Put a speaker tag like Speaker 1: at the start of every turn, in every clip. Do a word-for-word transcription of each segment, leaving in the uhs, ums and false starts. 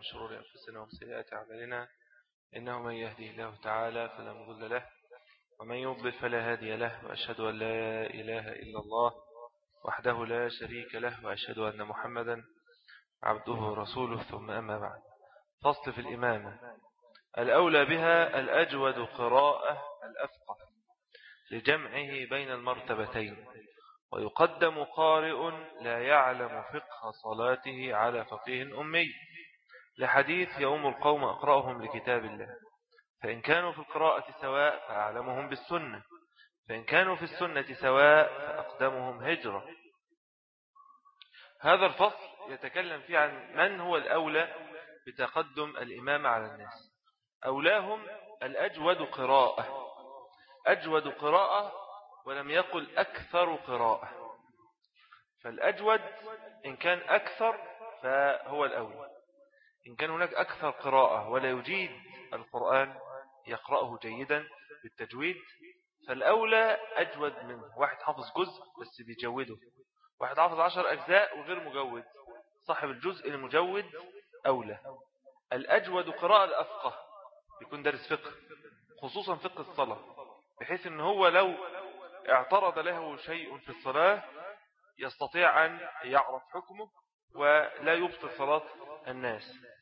Speaker 1: شرور أنفسنا ومن سيئات أعمالنا إنه من يهديه الله تعالى فلا مضل له ومن يضلل فلا هادي له وأشهد أن لا إله إلا الله وحده لا شريك له وأشهد أن محمدا عبده ورسوله ثم أما بعد. فصل في الإمامة. الأولى بها الأجود قراءة الأفقه لجمعه بين المرتبتين، ويقدم قارئ لا يعلم فقه صلاته على فقيه أمي، لحديث يوم القوم أقرأهم لكتاب الله، فإن كانوا في القراءة سواء فأعلمهم بالسنة، فإن كانوا في السنة سواء فأقدمهم هجرة. هذا الفصل يتكلم فيه عن من هو الأولى بتقدم الإمام على الناس. أولاهم الأجود قراءة، أجود قراءة ولم يقل أكثر قراءة، فالأجود إن كان أكثر فهو الأول. إن كان هناك أكثر قراءة ولا يجيد القرآن يقرأه جيدا بالتجويد فالأولى أجود منه. واحد حافظ جزء بس بيجوده، واحد حافظ عشر أجزاء وغير مجود، صاحب الجزء المجود أولى. الأجود قراءة الأفقه يكون دارس فقه، خصوصا فقه الصلاة، بحيث أنه هو لو اعترض له شيء في الصلاة يستطيع أن يعرف حكمه ولا يبطل صلاة الناس.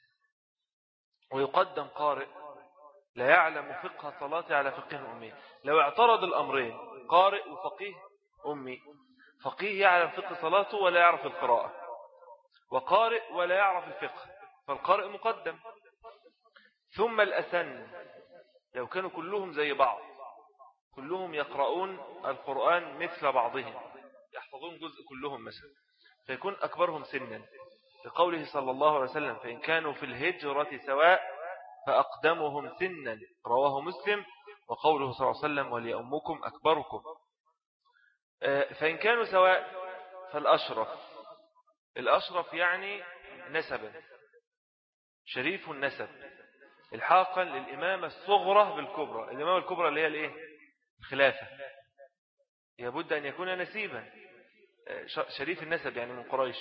Speaker 1: ويقدم قارئ لا يعلم فقه صلاته على فقه أمي. لو اعترض الأمرين، قارئ وفقيه أمي، فقيه يعلم فقه صلاته ولا يعرف القراءة، وقارئ ولا يعرف الفقه، فالقارئ مقدم. ثم الأسن، لو كانوا كلهم زي بعض، كلهم يقرؤون القرآن مثل بعضهم، يحفظون جزء كلهم مثلا، فيكون أكبرهم سنا، لقوله صلى الله عليه وسلم فإن كانوا في الهجرة سواء فأقدمهم سنا، رواه مسلم. وقوله صلى الله عليه وسلم وليأمكم أكبركم. فإن كانوا سواء فالأشرف، الأشرف يعني نسبا، شريف النسب، الحاقا للإمامة الصغرى بالكبرى. الإمامة الكبرى اللي هي الإيه؟ الخلافة، يبد أن يكون نسيبا شريف النسب يعني من قريش.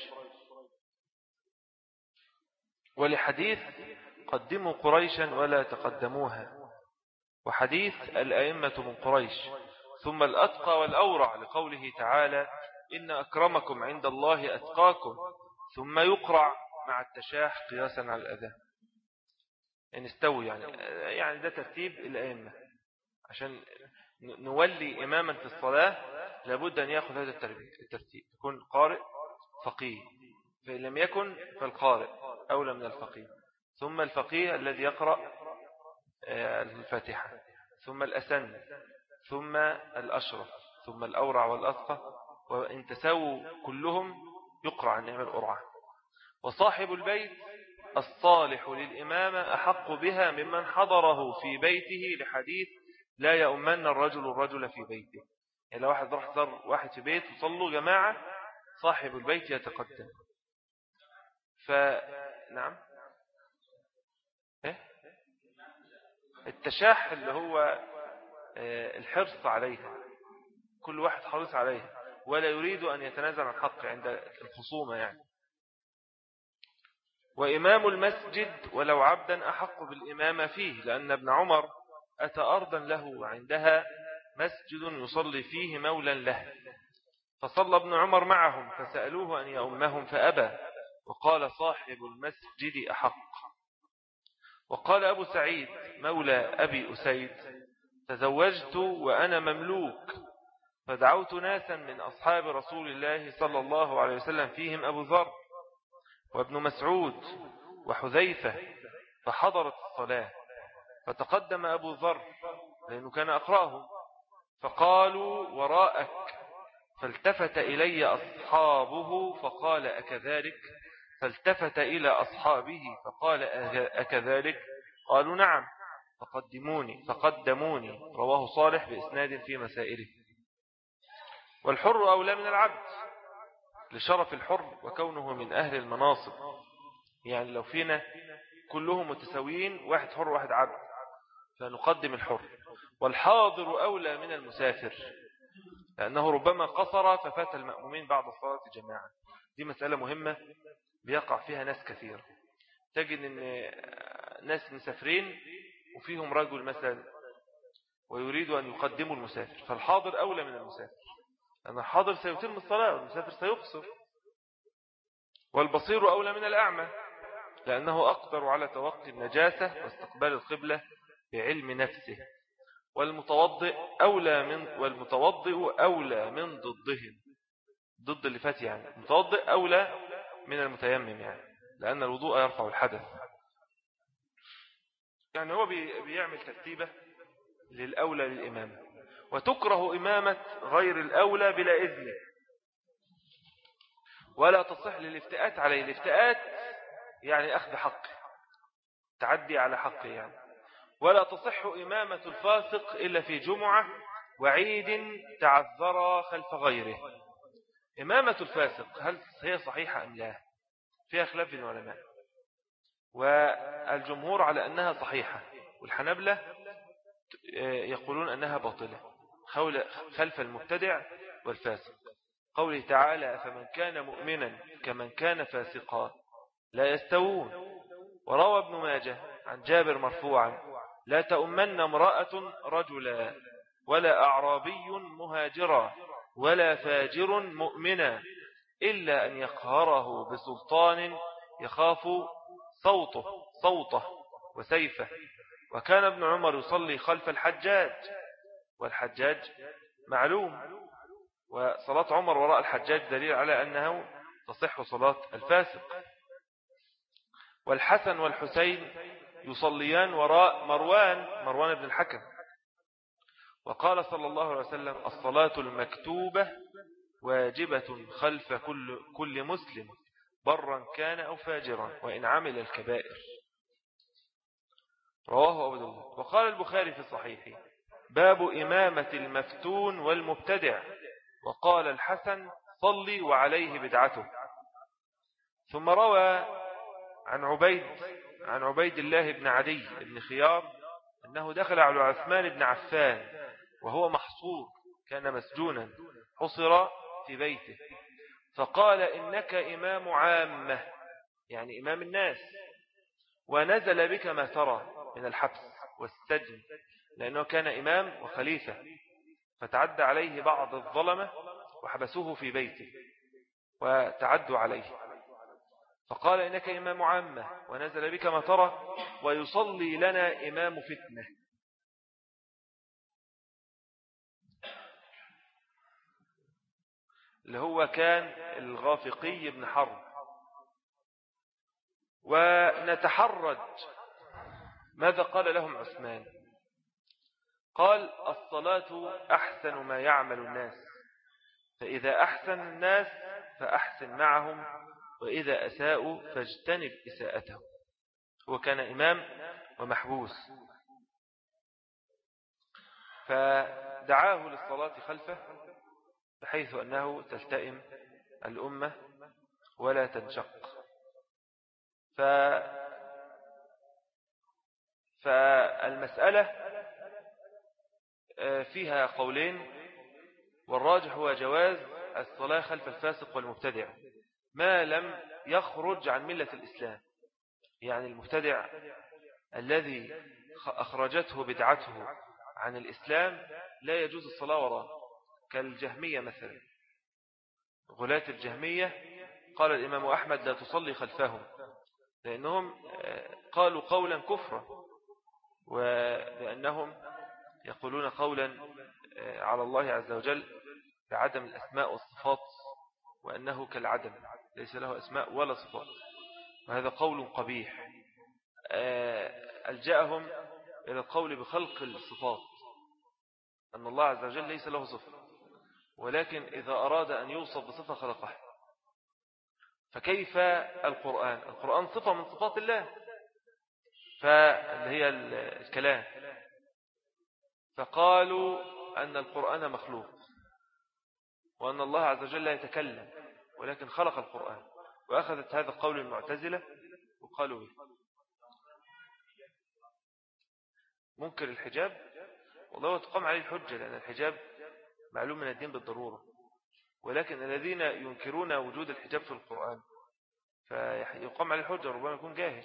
Speaker 1: ولحديث قدموا قريشا ولا تقدموها، وحديث الأئمة من قريش. ثم الأتقى والأورع، لقوله تعالى إن أكرمكم عند الله أتقاكم. ثم يقرع مع التشاح قياسا على الأذى، إن استوي يعني يعني ده ترتيب الأئمة. عشان نولي إماما في الصلاة لابد أن يأخذ هذا الترتيب، يكون قارئ فقيه، فإن لم يكن فالقارئ أولى من الفقيه، ثم الفقيه الذي يقرأ الفاتحة، ثم الأسن، ثم الأشرف، ثم الأورع والأثقى. وإن تساووا كلهم يقرأ عن نعم الأرعى. وصاحب البيت الصالح للإمامة أحق بها ممن حضره في بيته، لحديث لا يؤمن الرجل الرجل في بيته. يعني لو واحد راح زار واحد في بيت وصلوا جماعة، صاحب البيت يتقدم. فنعم إيه؟ التشاح اللي هو الحرص عليها، كل واحد حريص عليها ولا يريد أن يتنازل عن حقه عند الخصومة يعني. وإمام المسجد ولو عبدا أحق بالإمامة فيه، لأن ابن عمر أتى أرضا له عندها مسجد يصلي فيه مولا له، فصلى ابن عمر معهم فسألوه أن يؤمهم فأبى، وقال صاحب المسجد أحق. وقال أبو سعيد مولى أبي أسيد تزوجت وأنا مملوك، فدعوت ناسا من أصحاب رسول الله صلى الله عليه وسلم فيهم أبو ذر وابن مسعود وحذيفة، فحضرت الصلاة، فتقدم أبو ذر لأنه كان أقرأه، فقالوا وراءك، فالتفت إلي أصحابه فقال أكذلك، فالتفت إلى أصحابه فقال أكذلك، قالوا نعم، فقدموني فقدموني. رواه صالح بإسناد في مسائله. والحر أولى من العبد لشرف الحر وكونه من أهل المناصب، يعني لو فينا كلهم متساويين، واحد حر واحد عبد، فنقدم الحر. والحاضر أولى من المسافر، لأنه ربما قصر ففات المأمومين بعد صلاة جماعة. دي مسألة مهمة بيقع فيها ناس كثير. تجد أن ناس مسافرين وفيهم رجل مثلا ويريد أن يقدموا المسافر، فالحاضر أولى من المسافر، لأن الحاضر سيتم الصلاة والمسافر سيقصر، والبصير أولى من الأعمى لأنه أقدر على توقي النجاسة واستقبال القبلة بعلم نفسه، والمتوضئ أولى من والمتوضئ أولى من ضدهم، ضد اللي فات يعني، المتوضئ أولى من المتيمم يعني، لأن الوضوء يرفع الحدث. يعني هو بيعمل ترتيبة للأولى للإمامة. وتكره إمامة غير الأولى بلا إذن، ولا تصح للافتئات عليه. الافتئات يعني أخذ حقه، تعدي على حقه يعني. ولا تصح إمامة الفاسق إلا في جمعة وعيد تعذر خلف غيره. إمامة الفاسق هل هي صحيحة أم لا؟ فيها خلاف بين العلماء، والجمهور على أنها صحيحة، والحنبلة يقولون أنها باطلة خلف المبتدع والفاسق. قوله تعالى فمن كان مؤمنا كمن كان فاسقا لا يستوون. وروى ابن ماجه عن جابر مرفوعا لا تؤمن امرأة رجلا ولا أعرابي مهاجرا ولا فاجر مؤمنا إلا أن يقهره بسلطان يخاف صوته صوته وسيفه. وكان ابن عمر يصلي خلف الحجاج، والحجاج معلوم، وصلاة عمر وراء الحجاج دليل على أنه تصح صلاة الفاسق. والحسن والحسين يصليان وراء مروان مروان بن الحكم. وقال صلى الله عليه وسلم الصلاة المكتوبة واجبة خلف كل, كل مسلم برا كان أو فاجرا وإن عمل الكبائر. رواه أبو داود. وقال البخاري في صحيحه باب إمامة المفتون والمبتدع. وقال الحسن صلي وعليه بدعته. ثم روى عن عبيد عن عبيد الله بن عدي بن خيار أنه دخل على عثمان بن عفان وهو محصور، كان مسجونا حصر في بيته، فقال إنك إمام عامة، يعني إمام الناس، ونزل بك ما ترى من الحبس والسجن، لأنه كان إمام وخليفة، فتعدى عليه بعض الظلمة وحبسوه في بيته وتعدوا عليه، فقال إنك إمام عامة ونزل بك ما ترى ويصلي لنا إمام فتنة. اللي هو كان الغافقي بن حرب. ونتحرج ماذا قال لهم عثمان؟ قال الصلاة أحسن ما يعمل الناس، فإذا أحسن الناس فأحسن معهم، وإذا أساءوا فاجتنب إساءتهم. هو كان إمام ومحبوس، فدعاه للصلاة خلفه بحيث أنه تلتئم الأمة ولا تنشق. ف... فالمسألة فيها قولين، والراجح هو جواز الصلاة خلف الفاسق والمبتدع ما لم يخرج عن ملة الإسلام. يعني المبتدع الذي أخرجته بدعته عن الإسلام لا يجوز الصلاة وراءه، كالجهمية مثلا. غلاة الجهمية قال الإمام أحمد لا تصلي خلفهم، لأنهم قالوا قولا كفرا، ولأنهم يقولون قولا على الله عز وجل بعدم الأسماء والصفات، وأنه كالعدم ليس له أسماء ولا صفات، وهذا قول قبيح. ألجأهم إلى القول بخلق الصفات، أن الله عز وجل ليس له صفة، ولكن إذا أراد أن يوصف بصفة خلقها. فكيف القرآن؟ القرآن صفة من صفات الله، فاللي هي الكلام، فقالوا أن القرآن مخلوق، وأن الله عز وجل لا يتكلم ولكن خلق القرآن. وأخذت هذا القول المعتزلة وقالوا به منكر الحجاب. والله تقام عليه الحجة، لأن الحجاب معلوم من الدين بالضرورة، ولكن الذين ينكرون وجود الحجاب في القرآن فيقام عليه الحجة، ربما يكون جاهل.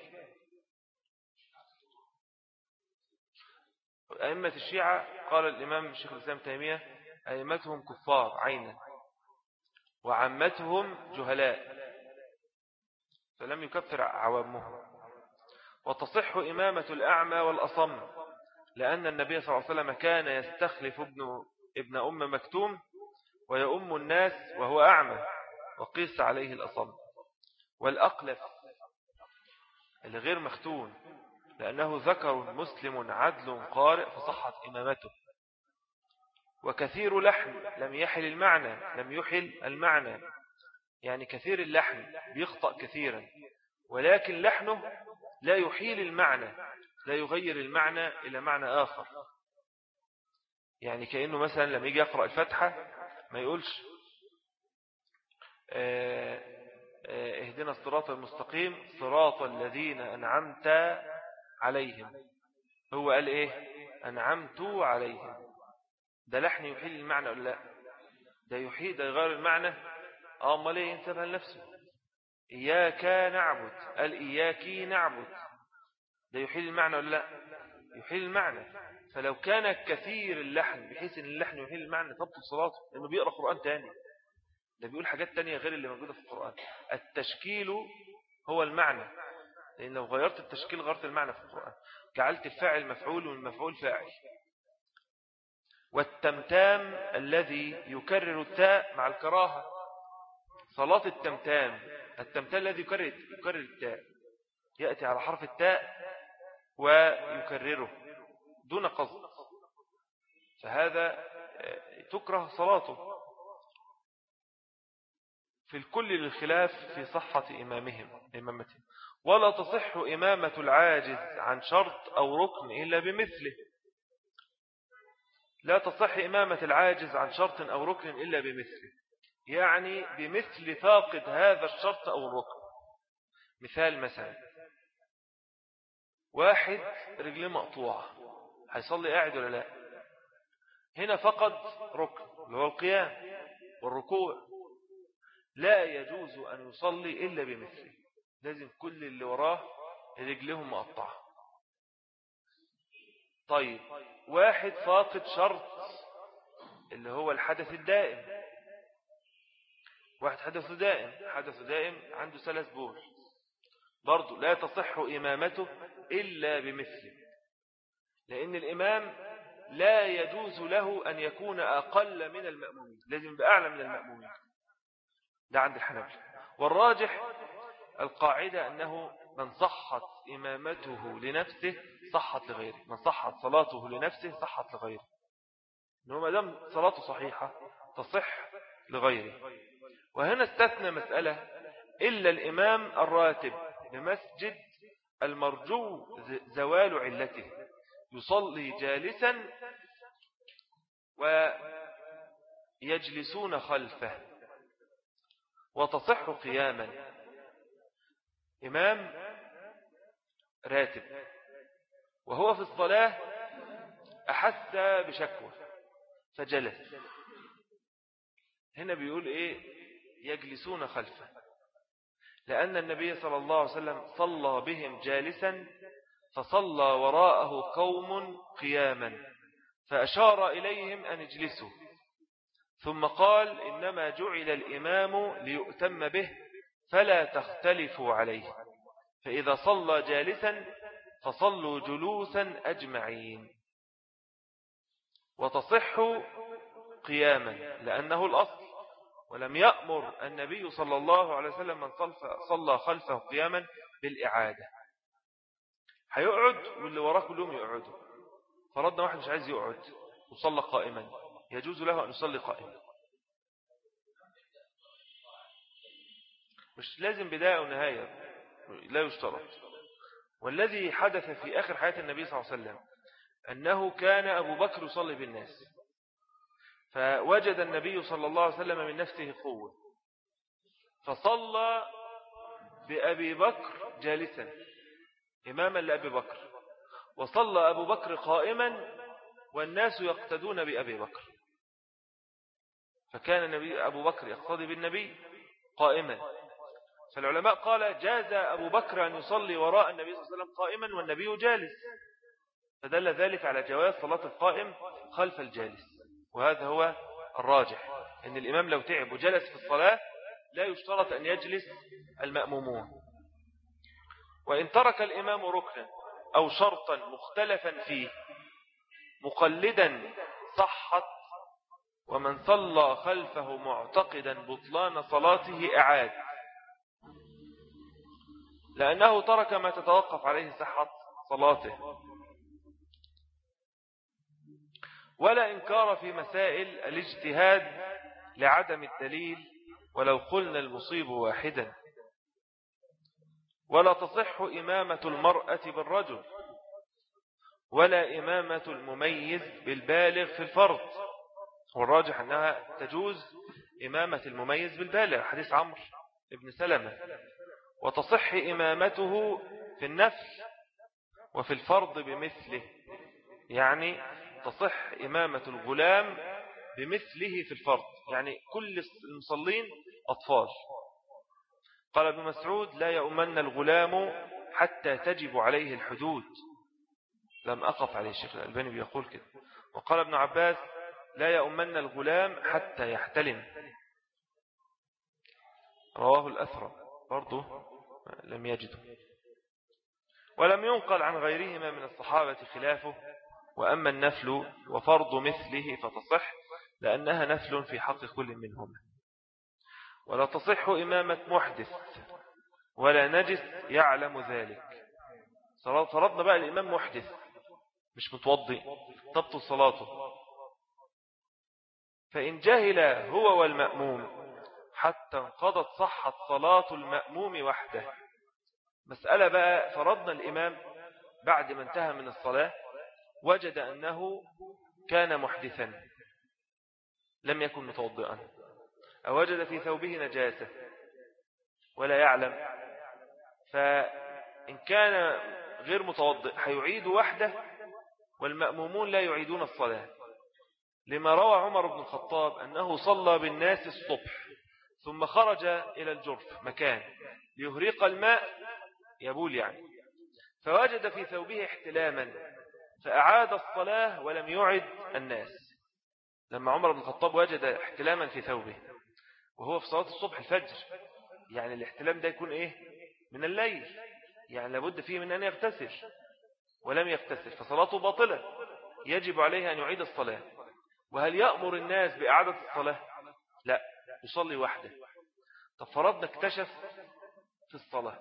Speaker 1: أئمة الشيعة قال الإمام الشيخ الإسلام تيمية أئمتهم كفار عينا وعمتهم جهلاء، فلم يكفر عوامهم. وتصح إمامة الأعمى والأصم، لأن النبي صلى الله عليه وسلم كان يستخلف ابن, ابن أم مكتوم ويؤم الناس وهو أعمى، وقيس عليه الأصم. والأقلف اللي غير مختون، لأنه ذكر مسلم عدل قارئ فصحت إمامته. وكثير لحن لم يحل المعنى لم يحل المعنى يعني كثير اللحن بيخطأ كثيرا، ولكن لحنه لا يحيل المعنى، لا يغير المعنى إلى معنى آخر. يعني كأنه مثلا لما يجي يقرأ الفتحة ما يقولش اهدنا الصراط المستقيم صراط الذين أنعمت عليهم، هو قال ايه أنعمت عليهم. ده لحن يحيل المعنى ولا لا؟ ده يحيل، ده يغير المعنى. اه امال ايه؟ ينسبها لنفسه. إياك نعبد قال إياك نعبد، ده يحيل المعنى ولا لا؟ يحيل المعنى. فلو كان كثير اللحن بحيث ان اللحن يحيل المعنى تبطل صلاته، لانه بيقرأ قرآن تاني، ده بيقول حاجات تانية غير اللي موجودة في القرآن. التشكيل هو المعنى، لأن لو غيرت التشكيل غيرت المعنى في القرآن، جعلت الفاعل مفعول والمفعول فاعل. والتمتام الذي يكرر التاء مع الكراهة، صلاة التمتام، التمتام الذي يكرر, يكرر التاء، يأتي على حرف التاء ويكرره دون قصد، فهذا تكره صلاته. في الكل للخلاف في صحة إمامهم إمامتهم. ولا تصح إمامة العاجز عن شرط أو ركن إلا بمثله. لا تصح إمامة العاجز عن شرط أو ركن إلا بمثله، يعني بمثل فاقد هذا الشرط أو الركن. مثال مثلا واحد رجله مقطوعة، هيصلي قاعد ولا لا؟ هنا فقد ركن اللي هو القيام والركوع، لا يجوز أن يصلي إلا بمثله، لازم كل اللي وراه رجلهم مقطعة. طيب واحد فاقد شرط اللي هو الحدث الدائم، واحد حدث دائم حدث دائم عنده ثلاث بول، برضو لا تصح إمامته إلا بمثله، لأن الإمام لا يجوز له أن يكون أقل من المأمومين، لازم يبقى أعلى من المأمومين، ده عند الحنابلة. والراجح القاعدة أنه من صحت إمامته لنفسه صحت لغيره، من صحت صلاته لنفسه صحت لغيره، إنه ما دام صلاته صحيحة تصح لغيره. وهنا استثنى مسألة إلا الإمام الراتب بمسجد المرجو زوال علته، يصلي جالسا ويجلسون خلفه، وتصح قياما. إمام راتب وهو في الصلاة أحس بشكوى فجلس، هنا بيقول إيه يجلسون خلفه، لأن النبي صلى الله عليه وسلم صلى بهم جالسا فصلى وراءه قوم قياما فأشار إليهم أن اجلسوا، ثم قال إنما جعل الإمام ليؤتم به فلا تختلفوا عليه، فإذا صلى جالسا فصلوا جلوسا أجمعين. وتصح قياما لأنه الأصل، ولم يأمر النبي صلى الله عليه وسلم من صلى خلفه قياما بالإعادة. هيقعد واللي وراه كلهم يقعدوا، فرضنا واحد مش عايز يقعد وصلى قائما، يجوز له أن يصلي قائما، مش لازم بداية ونهاية، لا يشترط. والذي حدث في آخر حياة النبي صلى الله عليه وسلم أنه كان أبو بكر يصلي بالناس، فوجد النبي صلى الله عليه وسلم من نفسه قوة فصلى بأبي بكر جالسا إماما لأبي بكر، وصلى أبو بكر قائما والناس يقتدون بأبي بكر، فكان النبي أبو بكر يقتدي بالنبي قائما، فالعلماء قال جاز أبو بكر أن يصلي وراء النبي صلى الله عليه وسلم قائما والنبي جالس، فدل ذلك على جواز صلاة القائم خلف الجالس. وهذا هو الراجح، أن الإمام لو تعب وجلس في الصلاة لا يشترط أن يجلس المأمومون. وإن ترك الإمام ركنا أو شرطا مختلفا فيه مقلدا صحت، ومن صلى خلفه معتقدا بطلان صلاته أعاد، لأنه ترك ما تتوقف عليه صحة صلاته. ولا إنكار في مسائل الاجتهاد لعدم الدليل، ولو قلنا المصيب واحدا. ولا تصح إمامة المرأة بالرجل، ولا إمامة المميز بالبالغ في الفرض، والراجح أنها تجوز إمامة المميز بالبالغ، حديث عمرو بن سلمة. وتصح إمامته في النفل وفي الفرض بمثله، يعني تصح إمامة الغلام بمثله في الفرض، يعني كل المصلين أطفال. قال ابن مسعود لا يؤمن الغلام حتى تجب عليه الحدود، لم أقف عليه الشيخ الألباني بيقول كده. وقال ابن عباس لا يؤمن الغلام حتى يحتلم، رواه الأثرى برضه لم يجده. ولم ينقل عن غيرهما من الصحابة خلافه. وأما النفل وفرض مثله فتصح، لأنها نفل في حق كل منهما. ولا تصح إمامة محدث ولا نجس يعلم ذلك. فرضنا بقى الإمام محدث مش متوضي، تبطل صلاته، فإن جهل هو والمأموم حتى انقضت صحت صلاة المأموم وحده. مسألة بقى، فرضنا الإمام بعد ما انتهى من الصلاة وجد أنه كان محدثا لم يكن متوضئا، أو وجد في ثوبه نجاسة ولا يعلم، فإن كان غير متوضئ هيعيد وحده والمأمومون لا يعيدون الصلاة، لما روى عمر بن الخطاب أنه صلى بالناس الصبح ثم خرج إلى الجرف مكان ليهريق الماء يبول يعني، فوجد في ثوبه احتلاما فأعاد الصلاة ولم يعد الناس. لما عمر بن الخطاب وجد احتلاما في ثوبه وهو في صلاة الصبح الفجر، يعني الاحتلام ده يكون إيه؟ من الليل، يعني لابد فيه من أن يغتسل ولم يغتسل، فصلاته باطلة، يجب عليه أن يعيد الصلاة. وهل يأمر الناس بإعادة الصلاة؟ لا، يصلي وحده. طب فرضنا اكتشف في الصلاة،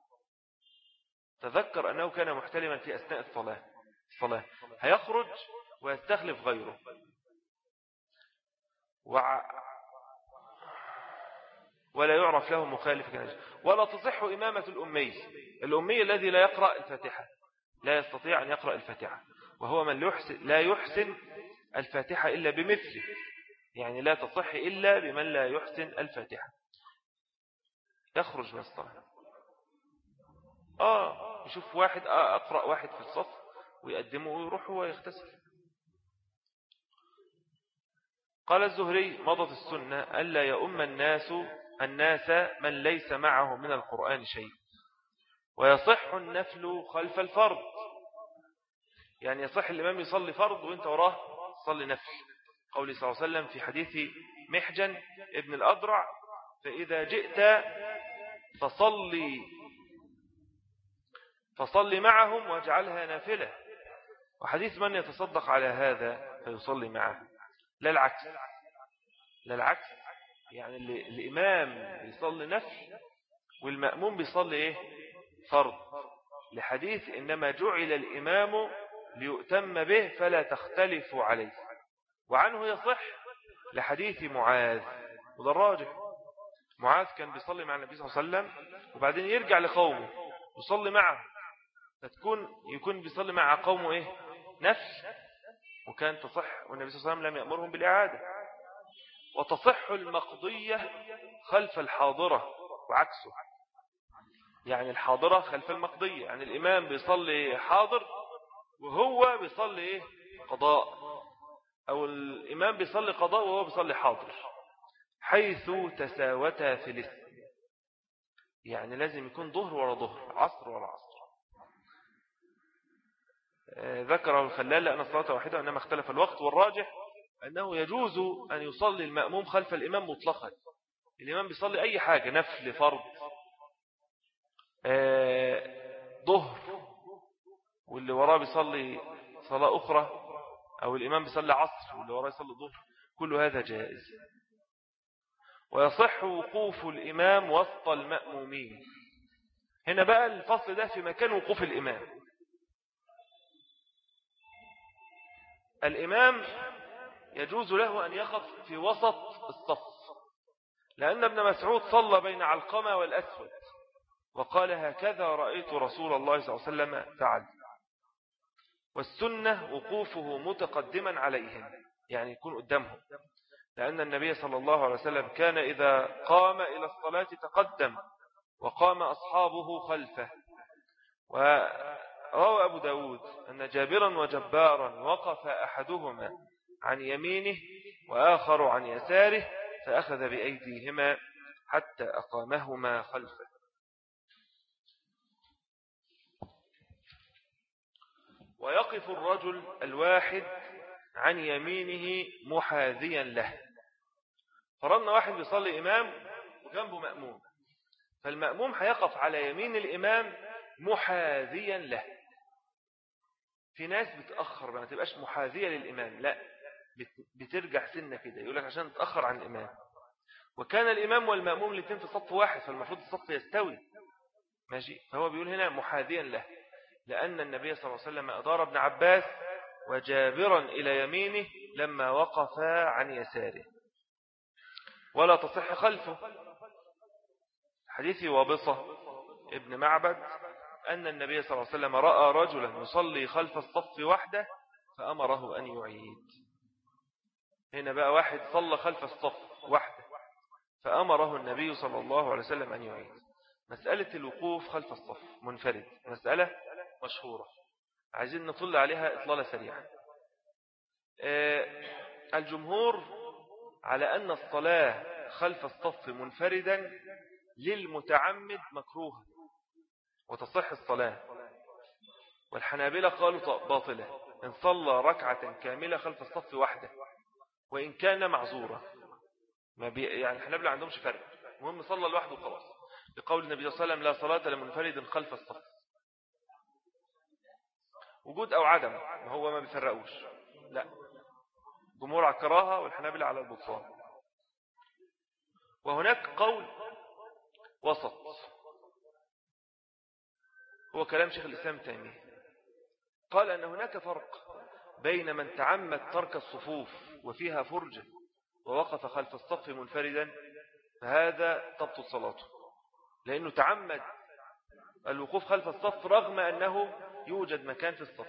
Speaker 1: تذكر أنه كان محتلما في أثناء الصلاة الصلاة هيخرج ويستخلف غيره. وع... ولا يعرف له مخالف كنجل. ولا تصح إمامة الأمي، الأمي الذي لا يقرأ الفاتحة، لا يستطيع أن يقرأ الفاتحة، وهو من لا يحسن الفاتحة إلا بمثله، يعني لا تصح إلا بمن لا يحسن الفاتحة، يخرج من الصلاة. آه يشوف واحد آه أقرأ واحد في الصف ويقدمه ويروح هو يغتسل. قال الزهري مضت السنة ألا يؤم الناس الناس من ليس معه من القرآن شيء، ويصح النفل خلف الفرض، يعني يصح الإمام يصلي فرض وانت وراه صلي نفل، قولي صلى الله عليه وسلم في حديث محجن ابن الأضرع فإذا جئت فصلي فصلي معهم واجعلها نافلة، وحديث من يتصدق على هذا فيصلي معه، لا العكس، لا العكس، يعني الإمام بيصلي نفل والمأموم بيصلي إيه؟ فرض، لحديث إنما جعل الإمام ليؤتم به فلا تختلفوا عليه. وعنه يصح لحديث معاذ، وده الراجح، معاذ كان بيصلي مع النبي صلى الله عليه وسلم وبعدين يرجع لقومه يصلي معه، فتكون يكون بيصلي مع قومه إيه؟ نفل، وكان تصح، والنبي صلى الله عليه وسلم لم يأمرهم بالإعادة. وتصح المقضية خلف الحاضرة وعكسه، يعني الحاضرة خلف المقضية، يعني الإمام بيصلي حاضر وهو بيصلي إيه؟ قضاء، أو الإمام بيصلي قضاء وهو بيصلي حاضر، حيث تساوتا في الاسم. يعني لازم يكون ظهر ولا ظهر، عصر ولا عصر. ذكره الخلال لأن الصلاة واحدة إنما اختلف الوقت، والراجح أنه يجوز أن يصلي المأموم خلف الإمام مطلقا. الإمام بيصلي أي حاجة، نفل، فرض، ظهر، واللي وراه بيصلي صلاة أخرى، أو الإمام بيصلي عصر واللي وراه يصلي ظهر، كل هذا جائز. ويصح وقوف الإمام وسط المأمومين. هنا بقى الفصل ده في مكان وقوف الإمام. الإمام يجوز له أن يقف في وسط الصف، لأن ابن مسعود صلى بين علقمة والأسود وقال هكذا رأيت رسول الله صلى الله عليه وسلم فعل. والسنة وقوفه متقدما عليهم، يعني يكون قدامهم، لأن النبي صلى الله عليه وسلم كان إذا قام إلى الصلاة تقدم وقام أصحابه خلفه. وروى أبو داود أن جابرا وجبارا وقف أحدهما عن يمينه وآخر عن يساره فأخذ بأيديهما حتى أقامهما خلفه. ويقف الرجل الواحد عن يمينه محاذيا له. فرضنا واحد بيصلي إمام وجنبه مأموم، فالمأموم هيقف على يمين الإمام محاذيا له. في ناس بتأخر ما تبقاش محاذية للإمام، لا بترجع سنة كده، يقولك عشان تأخر عن الإمام. وكان الإمام والمأموم الاثنين في صف واحد، فالمفروض الصف يستوي ماشي. فهو بيقول هنا محاذيا له، لأن النبي صلى الله عليه وسلم أدار ابن عباس وجابرا إلى يمينه لما وقفا عن يساره. ولا تصح خلفه. حديث وابصة ابن معبد أن النبي صلى الله عليه وسلم رأى رجلا يصلي خلف الصف وحده فأمره أن يعيد. هنا بقى واحد صلى خلف الصف وحده فأمره النبي صلى الله عليه وسلم أن يعيد. مسألة الوقوف خلف الصف منفرد مسألة مشهورة، عايزين نطل عليها إطلالة سريعة. الجمهور على أن الصلاة خلف الصف منفردا للمتعمد مكروه وتصح الصلاة. والحنابلة قالوا باطلة إن صلى ركعة كاملة خلف الصف وحده وإن كان معذورا. ما بي يعني الحنابلة عندهمش فرق، المهم صلى لوحده خلاص، لقول النبي صلى الله عليه وسلم لا صلاة لمنفرد خلف الصف. وجود أو عدم هو ما بيفرقوش، لا، جمهور على الكراهة والحنابلة على البطلان. وهناك قول وسط هو كلام شيخ الإسلام تيمية، قال أن هناك فرق بين من تعمد ترك الصفوف وفيها فرجة ووقف خلف الصف منفردا، فهذا تبطل صلاته لأنه تعمد الوقوف خلف الصف رغم أنه يوجد مكان في الصف،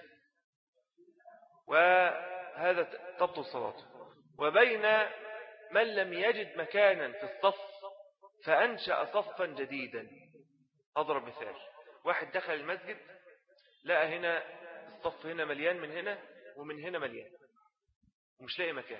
Speaker 1: وهذا تبطل صلاته. وبين من لم يجد مكانا في الصف فأنشأ صفا جديدا. أضرب مثال، واحد دخل المسجد لقى هنا الصف هنا مليان من هنا ومن هنا مليان ومش لاقي مكان،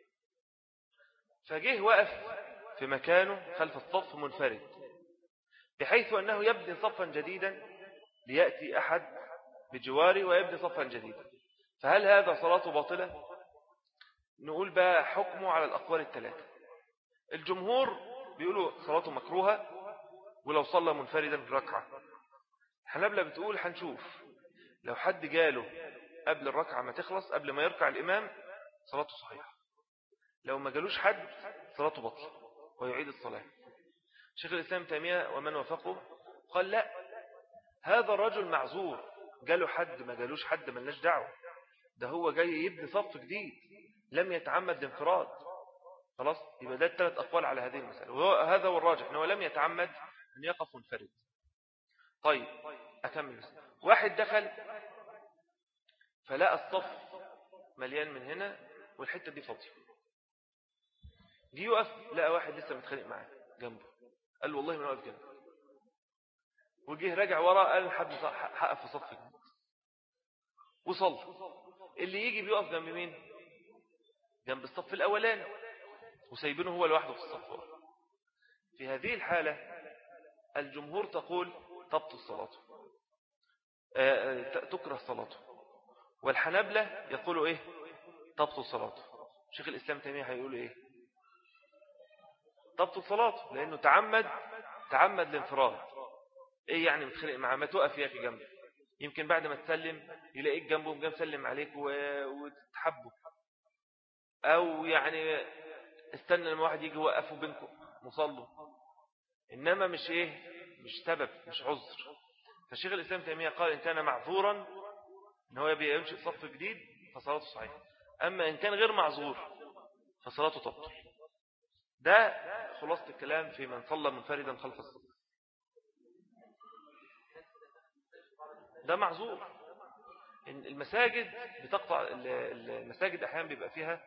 Speaker 1: فجه وقف في مكانه خلف الصف منفرد بحيث أنه يبني صفا جديدا ليأتي أحد بجواره ويبني صفا جديدا. فهل هذا صلاته باطلة؟ نقول بقى حكمه على الأقوال الثلاثة. الجمهور بيقولوا صلاته مكروهة ولو صلى منفردا ركعة. الحنابلة بتقول هنشوف لو حد جاله قبل الركعة ما تخلص قبل ما يركع الإمام صلاته صحيحة، لو ما جالوش حد صلاته بطلة ويعيد الصلاة. شيخ الإسلام تيمية ومن وافقه قال لا، هذا الرجل معذور، جاله حد ما جالوش حد ملناش دعوة، ده هو جاي يبني صف جديد لم يتعمد الانفراد، خلاص. يبقى ده الثلاث أقوال على هذه المسألة، وهذا هو الراجح أنه لم يتعمد أن يقف منفرد. طيب أكمل. واحد دخل فلقى الصف مليان من هنا والحتة دي فاضية، دي يقف لقى واحد لسه متخانق معاه جنبه، قال له والله ما واقف جنبه، وجيه راجع وراه قال حد حقف في صف جنبه وصل. اللي يجي بيقف جنب مين؟ جنب الصف الأولاني وسايبينه هو لوحده في الصف. في هذه الحالة الجمهور تقول تبطل صلاته، تكره صلاته، والحنابلة يقولوا إيه؟ تبطل صلاته. شيخ الإسلام تيمية هيقول إيه؟ تبطل صلاته، لأنه تعمد تعمد الانفراد. إيه يعني متخلق معاه؟ ما توقف يا أخي جنبه، يمكن بعد ما تسلم يلاقيك جنبه وجنب سلم عليك وتتحبه، أو يعني استنى لما واحد يجي يوقفه بينكم مصلوا، إنما مش إيه، مش سبب، مش عذر. فالشيخ الإسلام تيمية قال إن كان معذورا إن هو يمشي صف جديد فصلاته صحيحة، أما إن كان غير معذور فصلاته تبطل. ده خلاصة الكلام في من صلى منفردا خلف الصف. ده معذور. المساجد بتقطع، المساجد أحيانا بيبقى فيها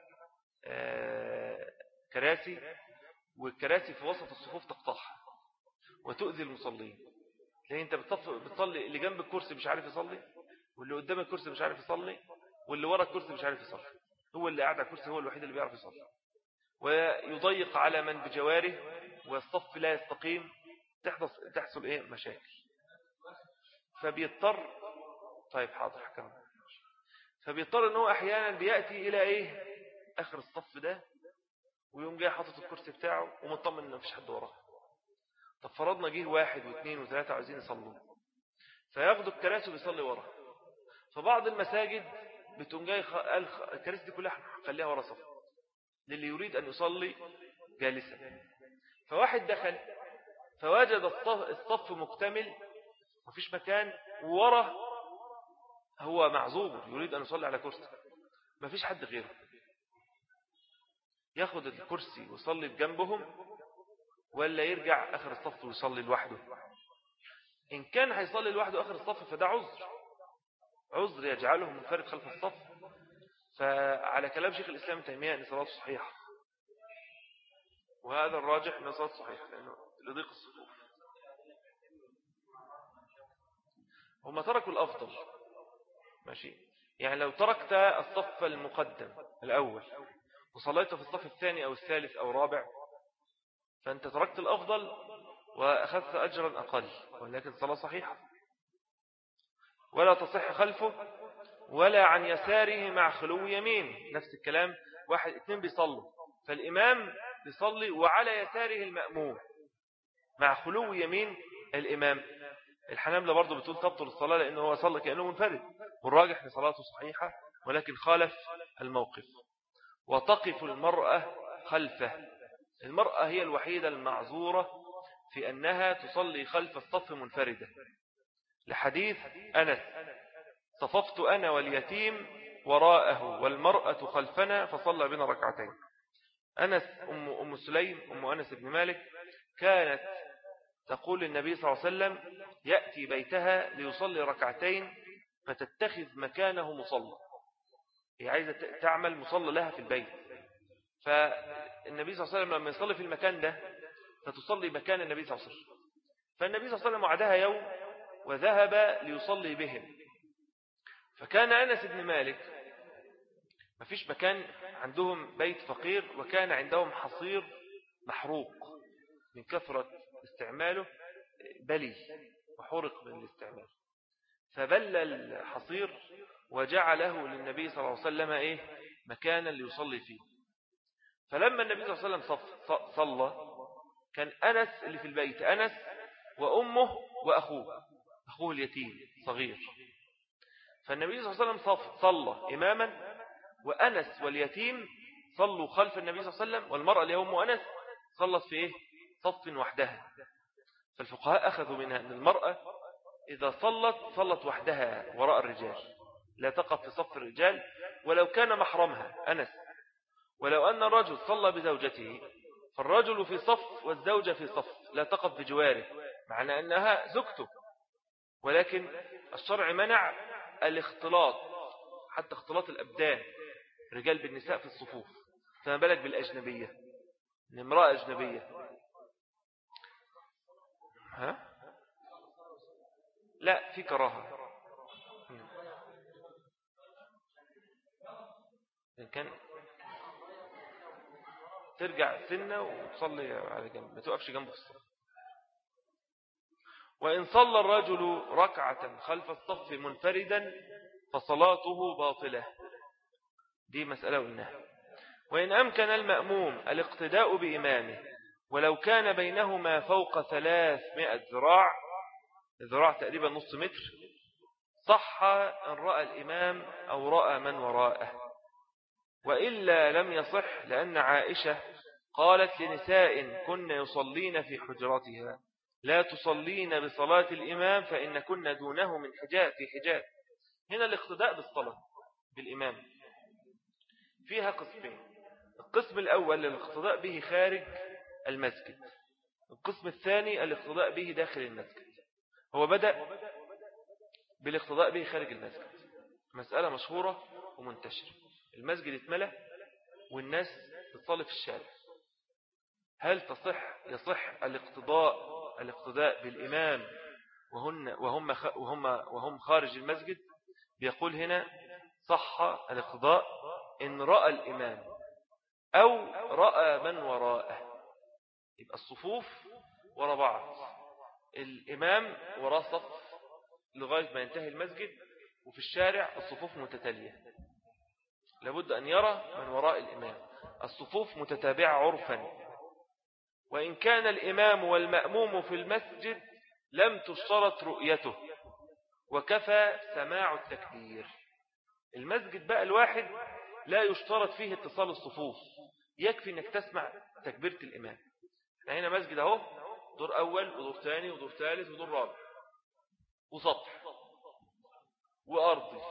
Speaker 1: كراسي، والكراسي في وسط الصفوف تقطعها وتؤذي المصلين. لأن أنت بتصلي اللي جنب الكرسي مش عارف يصلي، واللي قدام الكرسي مش عارف يصلي، واللي ورا الكرسي مش عارف يصلي. هو اللي قاعد على الكرسي هو الوحيد اللي بيعرف يصلي، ويضيق على من بجواره، والصف لا يستقيم، تحدث تحصل إيه مشاكل. فبيضطر طيب حاضر حكم فبيضطر ان هو احيانا بياتي الى ايه اخر الصف ده، ويوم جاي حاطط الكرسي بتاعه ومطمن ان مفيش حد وراه. طب فرضنا جه واحد واثنين وثلاثه عايزين يصلوا، فياخدوا الكراسي ويصلي ورا. فبعض المساجد بتقوم جاي قال الكراسي دي كلها خليها ورا صف للي يريد ان يصلي جالسا. فواحد دخل فوجد الصف مكتمل، مفيش مكان، وورا هو معذور يريد أن يصلي على كرسي، ما فيش حد غيره، ياخد الكرسي ويصلي بجنبهم ولا يرجع آخر الصف ويصلي لوحده؟ إن كان هيصلي لوحده آخر الصف فده عذر عذر يجعله منفرد خلف الصف. فعلى كلام شيخ الإسلام ابن تيمية أن صلاته صحيحة، وهذا الراجح أن صلاته صحيحة لأنه لضيق الصفوف. هم تركوا الأفضل ماشي، يعني لو تركت الصف المقدم الأول وصليت في الصف الثاني أو الثالث أو الرابع فأنت تركت الأفضل وأخذت أجرا أقل، ولكن صلاة صحيحة ولا تصح خلفه ولا عن يساره مع خلو يمين. نفس الكلام، واحد اثنين بيصلوا، فالإمام بيصلي وعلى يساره المأموم مع خلو يمين الإمام. الحنابلة برضو بتقول تبطل الصلاة لأنه هو صلى كأنه منفرد، والراجح ان صلاته صحيحة ولكن خالف الموقف. وتقف المرأة خلفه، المرأة هي الوحيدة المعذورة في أنها تصلي خلف الصف منفردة، لحديث أنس صففت أنا واليتيم وراءه والمرأة خلفنا فصلى بنا ركعتين. أنس أم, أم سليم أم أنس بن مالك كانت تقول للنبي صلى الله عليه وسلم يأتي بيتها ليصلي ركعتين فتتخذ مكانه مصلى، هي عايزة تعمل مصلى لها في البيت. فالنبي صلى الله عليه وسلم لما يصلي في المكان ده فتصلي مكان النبي صلى الله عليه وسلم. فالنبي صلى الله عليه وسلم وعدها يوم وذهب ليصلي بهم. فكان أنس بن مالك ما فيش مكان، عندهم بيت فقير وكان عندهم حصير محروق من كثرة استعماله، بلي وحرق من الاستعمال، فبل الحصير وجعله للنبي صلى الله عليه وسلم إيه مكانا ليصلي فيه. فلما النبي صلى الله عليه وسلم صلى كان أنس اللي في البيت، أنس وأمه وأخوه أخوه اليتيم صغير. فالنبي صلى الله عليه وسلم صلى إماما، وأنس واليتيم صلوا خلف النبي صلى الله عليه وسلم، والمرأة اللي أم أنس صلت في إيه صف وحدها. فالفقهاء أخذوا منها أن المرأة إذا صلت صلت وحدها وراء الرجال، لا تقف في صف الرجال ولو كان محرمها أنس. ولو أن الرجل صلى بزوجته فالرجل في صف والزوجة في صف، لا تقف بجواره، معنى أنها زوجته، ولكن الشرع منع الاختلاط، حتى اختلاط الأبدان رجال بالنساء في الصفوف، فما بالك بالأجنبية، من امرأة أجنبية. ها؟ لا، في كراهة. إن كان ترجع سنة وتصلي على جنب، ما توقفش جنبه في الصف. وإن صلى الرجل ركعة خلف الصف منفردا فصلاته باطلة. دي مسألة قلناها. وإن أمكن المأموم الاقتداء بإمامه ولو كان بينهما فوق ثلاثمائة ذراع، ذراع تقريبا نص متر، صح أن رأى الإمام أو رأى من وراءه، وإلا لم يصح، لأن عائشة قالت لنساء كن يصلين في حجراتها لا تصلين بصلاة الإمام فإن كن دونه من حجاب في حجاب. هنا الاقتداء بالصلاة بالإمام فيها قسمين. القسم الأول الاقتداء به خارج المسجد، القسم الثاني الاقتداء به داخل المسجد. هو بدأ بالاقتداء به خارج المسجد، مسألة مشهورة ومنتشرة. المسجد اتملأ والناس بتصلي في الشارع، هل تصح يصح الاقتداء الاقتداء بالإمام وهن وهم وهم وهم خارج المسجد؟ بيقول هنا صح الاقتداء إن رأى الإمام أو رأى من وراءه. يبقى الصفوف وراء بعض، الإمام وراء صف لغاية ما ينتهي المسجد، وفي الشارع الصفوف متتالية، لابد أن يرى من وراء الإمام. الصفوف متتابعة عرفا. وإن كان الإمام والمأموم في المسجد لم تشترط رؤيته وكفى سماع التكبير. المسجد بقى الواحد لا يشترط فيه اتصال الصفوف، يكفي انك تسمع تكبيرة الإمام. هنا مسجد اهو، دور أول ودور ثاني ودور ثالث ودور رابع وسطح وأرضي،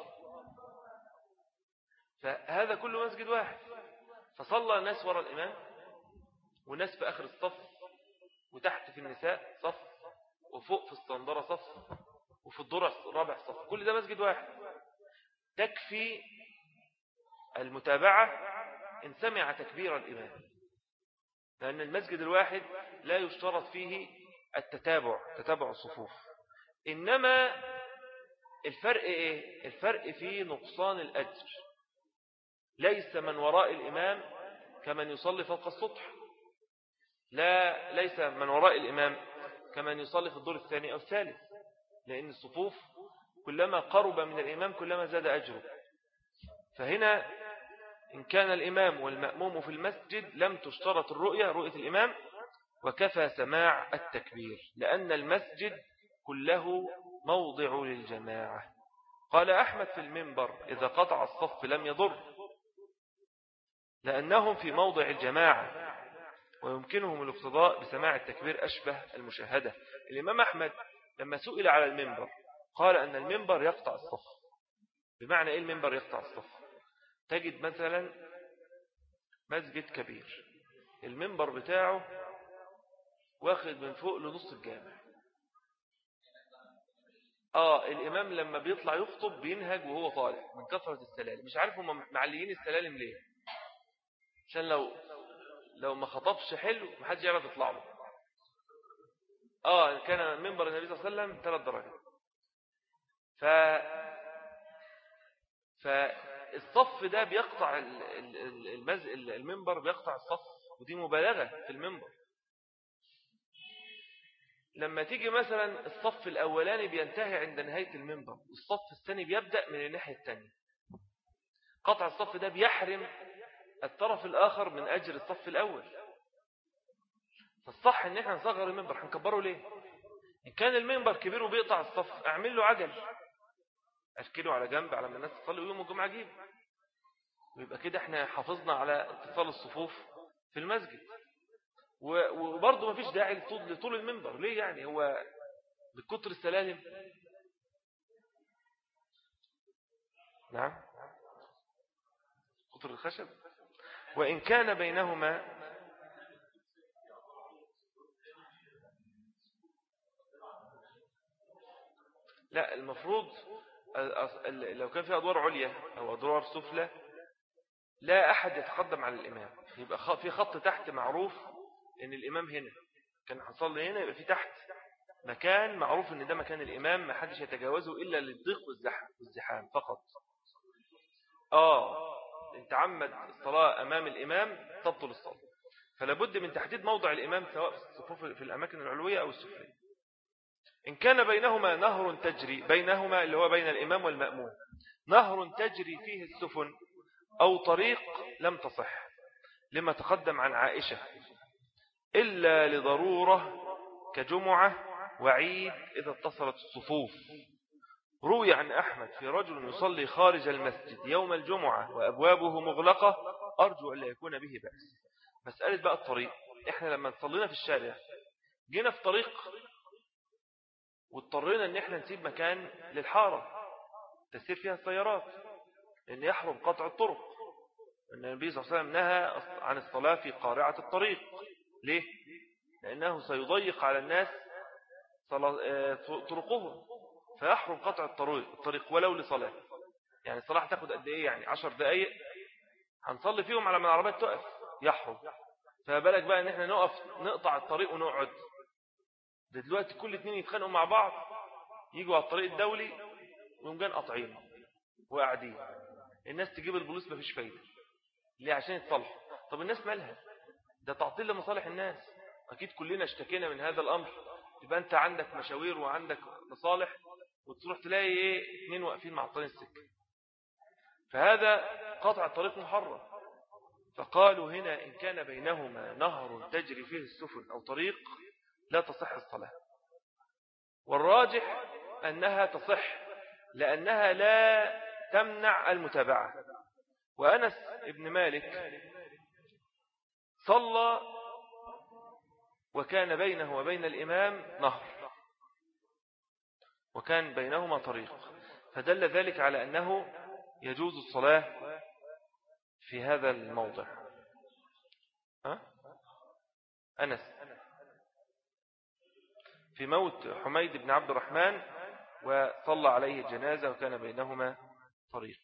Speaker 1: فهذا كله مسجد واحد. فصلى ناس وراء الإمام وناس في آخر الصف، وتحت في النساء صف، وفوق في الصندرة صف، وفي الدور الرابع صف، كل ده مسجد واحد. تكفي المتابعة إن سمع تكبير الإمام، لأن المسجد الواحد لا يشترط فيه التتابع تتابع الصفوف. إنما الفرق إيه؟ الفرق في نقصان الأجر. ليس من وراء الإمام كمن يصلي فوق السطح، لا ليس من وراء الإمام كمن يصلي في الدور الثاني أو الثالث، لأن الصفوف كلما قرب من الإمام كلما زاد أجره. فهنا إن كان الإمام والمأموم في المسجد لم تشترط الرؤية رؤية الإمام، وكفى سماع التكبير، لأن المسجد كله موضع للجماعة. قال أحمد في المنبر إذا قطع الصف لم يضر، لأنهم في موضع الجماعة ويمكنهم الاقتضاء بسماع التكبير أشبه المشاهدة. الإمام أحمد لما سئل على المنبر قال أن المنبر يقطع الصف. بمعنى إيه المنبر يقطع الصف؟ تجد مثلا مسجد كبير المنبر بتاعه واخد من فوق لنص الجامع. آه الإمام لما بيطلع يخطب بينهج وهو طالع من كثرة السلالم. مش عارف هم معليين السلالم ليه، عشان لو لو ما خطبش حلو محدش يعرف يطلع له. آه كان منبر النبي صلى الله عليه وسلم ثلاث درجات. ف فالصف ده بيقطع المز... المنبر بيقطع الصف، ودي مبالغة في المنبر. لما تيجي مثلا الصف الأولاني بينتهي عند نهاية المنبر، والصف الثاني بيبدأ من الناحية الثانية، قطع الصف ده بيحرم الطرف الآخر من أجر الصف الأول. فالصح ان احنا نصغر المنبر، هنكبره ليه؟ إن كان المنبر كبير وبيقطع الصف أعمل له عجل، أشكله على جنب على ما الناس تصلي ويوم الجمعة جيب، ويبقى كده احنا حافظنا على اتصال الصفوف في المسجد. وبرضه ما فيش داعي لطول, لطول المنبر. ليه يعني؟ هو بكتر السلالم؟ نعم كتر الخشب. وإن كان بينهما لا، المفروض لو كان في أدوار عليا أو أدوار سفلى لا أحد يتقدم على الإمام، يبقى في خط تحت معروف إن الإمام هنا كان هنصلي هنا، يبقى في تحت مكان معروف إن ده مكان الإمام، ما حدش يتجاوزه إلا للضيق والزحام فقط. آه انت عمد الصلاة أمام الإمام تبطل الصلاة، فلا بد من تحديد موضع الإمام سواء في الصفوف في الأماكن العلوية أو السفلية. إن كان بينهما نهر تجري، بينهما اللي هو بين الإمام والمأموم نهر تجري فيه السفن أو طريق لم تصح، لما تقدم عن عائشة، إلا لضرورة كجمعة وعيد إذا اتصلت الصفوف. روي عن أحمد في رجل يصلي خارج المسجد يوم الجمعة وأبوابه مغلقة، أرجو أن لا يكون به بأس. مسألة بقى الطريق، إحنا لما صلينا في الشارع جينا في طريق واضطرينا أن إحنا نسيب مكان للحارة تسير فيها السيارات، لأن يحرم قطع الطرق، أن النبي صلى الله عليه وسلم نهى عن الصلاة في قارعة الطريق. ليه؟ لأنه سيضيق على الناس طرقهم، فيحرم قطع الطريق ولو لصلاة. يعني الصلاة تاخد قد إيه؟ يعني عشر دقايق هنصلي فيهم على ما العربيات تقف، يحرم. فبالك بقى ان احنا نقف نقطع الطريق ونقعد. ده دلوقتي كل اتنين يتخانقوا مع بعض، يجوا على الطريق الدولي ويمجان قاطعين وقاعدين، الناس تجيب البوليس مفيش فايدة. ليه؟ عشان يتصلحوا. طب الناس مالها؟ ده تعطيل لمصالح الناس. اكيد كلنا اشتكينا من هذا الامر. يبقى انت عندك مشاوير وعندك مصالح وتروح تلاقي ايه اتنين واقفين معطلين السكه، فهذا قطع الطريق محرم. فقالوا هنا إن كان بينهما نهر تجري فيه السفن أو طريق لا تصح الصلاة. والراجح أنها تصح لأنها لا تمنع المتابعة. وأنس ابن مالك صلى وكان بينه وبين الإمام نهر وكان بينهما طريق، فدل ذلك على أنه يجوز الصلاة في هذا الموضع. أه؟ أنس في موت حميد بن عبد الرحمن وصلى عليه الجنازة وكان بينهما طريق.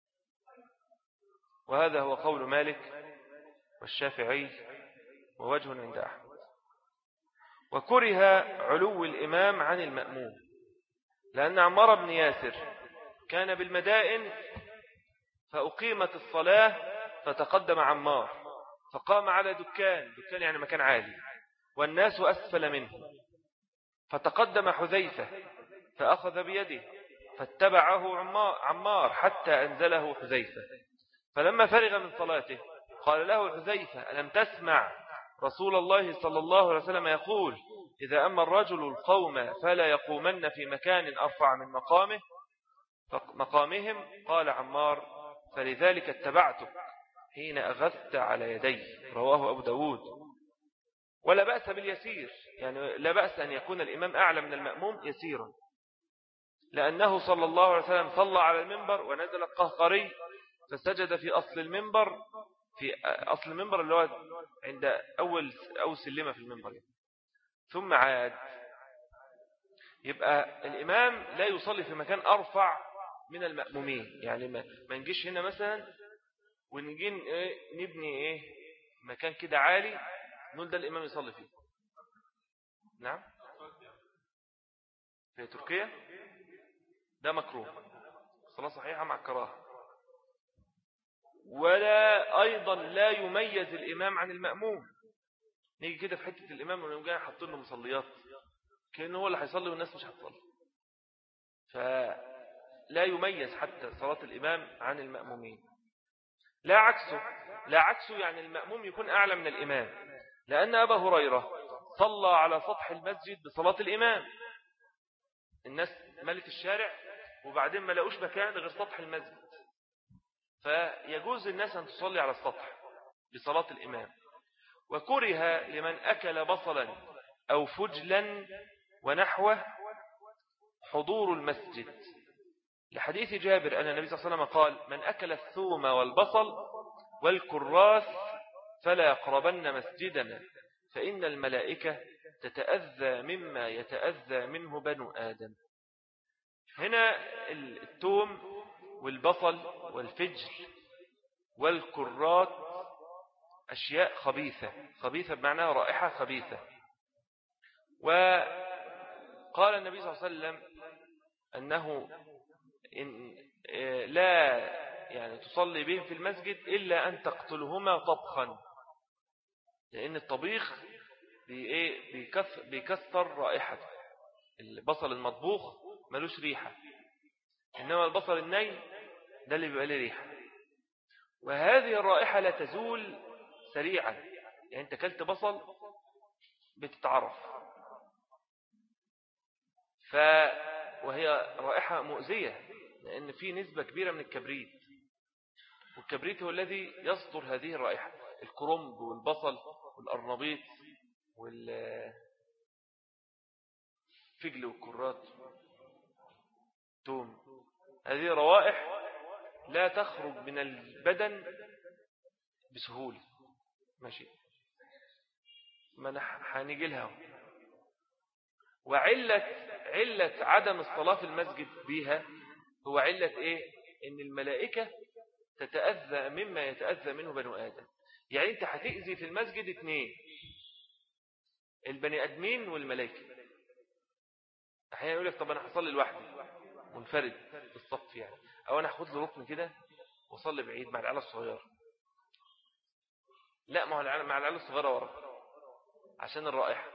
Speaker 1: وهذا هو قول مالك والشافعي ووجه عند أحمد. وكره علو الإمام عن المأموم، لأن عمار بن ياسر كان بالمدائن فأقيمت الصلاة فتقدم عمار فقام على دكان، دكان يعني مكان عالي، والناس أسفل منه، فتقدم حذيفة فأخذ بيده فاتبعه عمار حتى أنزله حذيفة. فلما فرغ من صلاته قال له حذيفة ألم تسمع رسول الله صلى الله عليه وسلم يقول إذا أما الرجل القوم فلا يقومن في مكان أرفع من مقامه مقامهم؟ قال عمار فلذلك اتبعته حين أغثت على يدي. رواه أبو داود. ولا بأس باليسير، يعني لا بأس أن يكون الإمام أعلى من المأموم يسيرا، لأنه صلى الله عليه وسلم صلى على المنبر ونزل القهقري فسجد في أصل المنبر، في أصل المنبر اللي هو عند أول أو سلمة في المنبر، ثم عاد. يبقى الإمام لا يصلي في مكان أرفع من المأمومين، يعني ما نجيش هنا مثلا ونجي نبني إيه مكان كده عالي نقول ده الإمام يصلي فيه. نعم، في تركيا ده مكروه، صلاة صحيحة مع الكراهة. ولا أيضا لا يميز الإمام عن المأموم، نيجي كده في حتة الإمام ونقوم جاي حاطين له مصليات كأنه هو اللي هيصلي والناس مش هتصلي، فلا يميز حتى صلاة الإمام عن المأمومين. لا عكسه، لا عكسه يعني المأموم يكون أعلى من الإمام، لأن أبا هريرة صلى على سطح المسجد بصلاة الإمام، الناس ملت الشارع وبعدين ما لقوش مكان غير سطح المسجد، فيجوز الناس أن تصلي على السطح بصلاة الإمام. وكره لمن أكل بصلا أو فجلا ونحوه حضور المسجد، لحديث جابر أن النبي صلى الله عليه وسلم قال من أكل الثوم والبصل والكراث فلا يقربن مسجدنا فإن الملائكة تتأذى مما يتأذى منه بنو آدم. هنا الثوم والبصل والفجل والكراث أشياء خبيثة، خبيثة بمعنى رائحة خبيثة. وقال النبي صلى الله عليه وسلم أنه إن لا يعني تصلي بهم في المسجد إلا أن تقتلهما طبخا، لأن الطبيخ بيكثر رائحته، البصل المطبوخ ملوش ريحة، إنما البصل الني ده اللي بيبقى له ريحة، وهذه الرائحة لا تزول سريعا. يعني أنت كلت بصل بتتعرف، ف وهي رائحة مؤذية لأن في نسبة كبيرة من الكبريت، والكبريت هو الذي يصدر هذه الرائحة. الكرنب والبصل والأرنبيط والفجل والكرات توم، هذه روائح لا تخرج من البدن بسهولة. ماشي، ما هنيجي لها. وعلة علة عدم الصلاة في المسجد بها هو علة ايه؟ ان الملائكة تتأذى مما يتأذى منه بنو آدم. يعني انت هتأذي في المسجد اثنين، البني آدمين والملائكة. احيانا يقول لك طب انا هصلي لوحدي منفرد في الصف يعني، او انا هاخد له ركن كده واصلي بعيد مع العيال الصغيره. لا، ما هو مع العيال الصغيره ورا عشان الرائحه.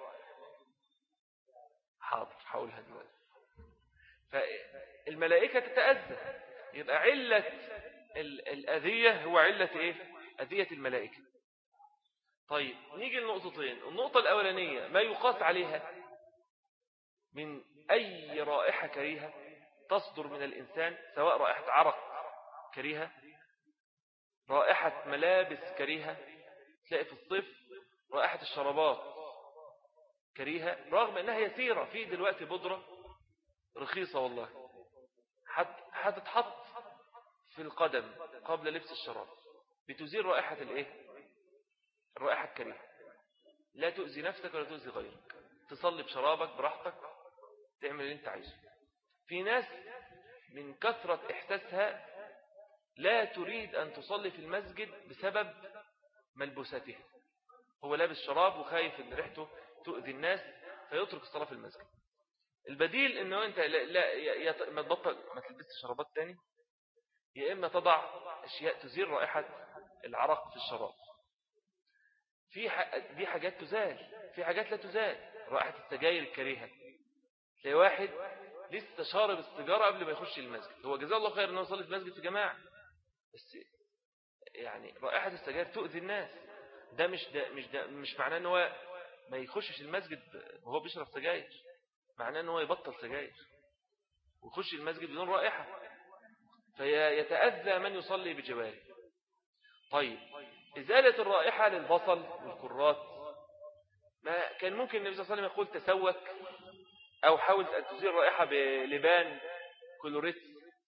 Speaker 1: حاضر هقولها دلوقتي. فالملائكه تتأذى، يبقى علة الأذية هو علة ايه؟ أذية الملائكة. طيب نيجي لنقطتين. النقطة الأولانية ما يقاس عليها من أي رائحة كريهة تصدر من الإنسان، سواء رائحة عرق كريهة، رائحة ملابس كريهة، تلاقي في الصيف رائحة الشرابات كريهة رغم أنها يسيرة. في دلوقتي بودرة رخيصة والله هتتحط في القدم قبل لبس الشراب بتزيل رائحة الايه؟ الرائحة الكريهة. لا تؤذي نفسك ولا تؤذي غيرك، تصلي بشرابك براحتك، تعمل اللي انت عايزه. في ناس من كثرة إحساسها لا تريد أن تصلي في المسجد بسبب ملبوساتها، هو لابس شراب وخايف ان ريحته تؤذي الناس فيترك الصلاة في المسجد. البديل انه انت لا, لا يا ما تبطل ما تلبس شرابات تاني، يا اما تضع اشياء تزيل رائحة العرق في الشراب. في ح... دي حاجات تزال، في حاجات لا تزال. رائحة السجاير الكريهة، تلاقي واحد لسه شارب السيجارة قبل ما يخش المسجد، هو جزاه الله خير انه يصلي في المسجد في جماعة، بس يعني رائحة السجاير تؤذي الناس. ده مش ده مش ده مش معناه ان هو ما يخشش المسجد وهو بيشرب سجاير، معناه ان هو يبطل سجاير ويخش المسجد بدون رائحة فيتأذى من يصلي بجواره. طيب إزالة الرائحة للبصل والكرات، ما كان ممكن النبي صلى الله عليه وسلم يقول تسوك أو حاول أن تزيل الرائحة بلبان كلوريت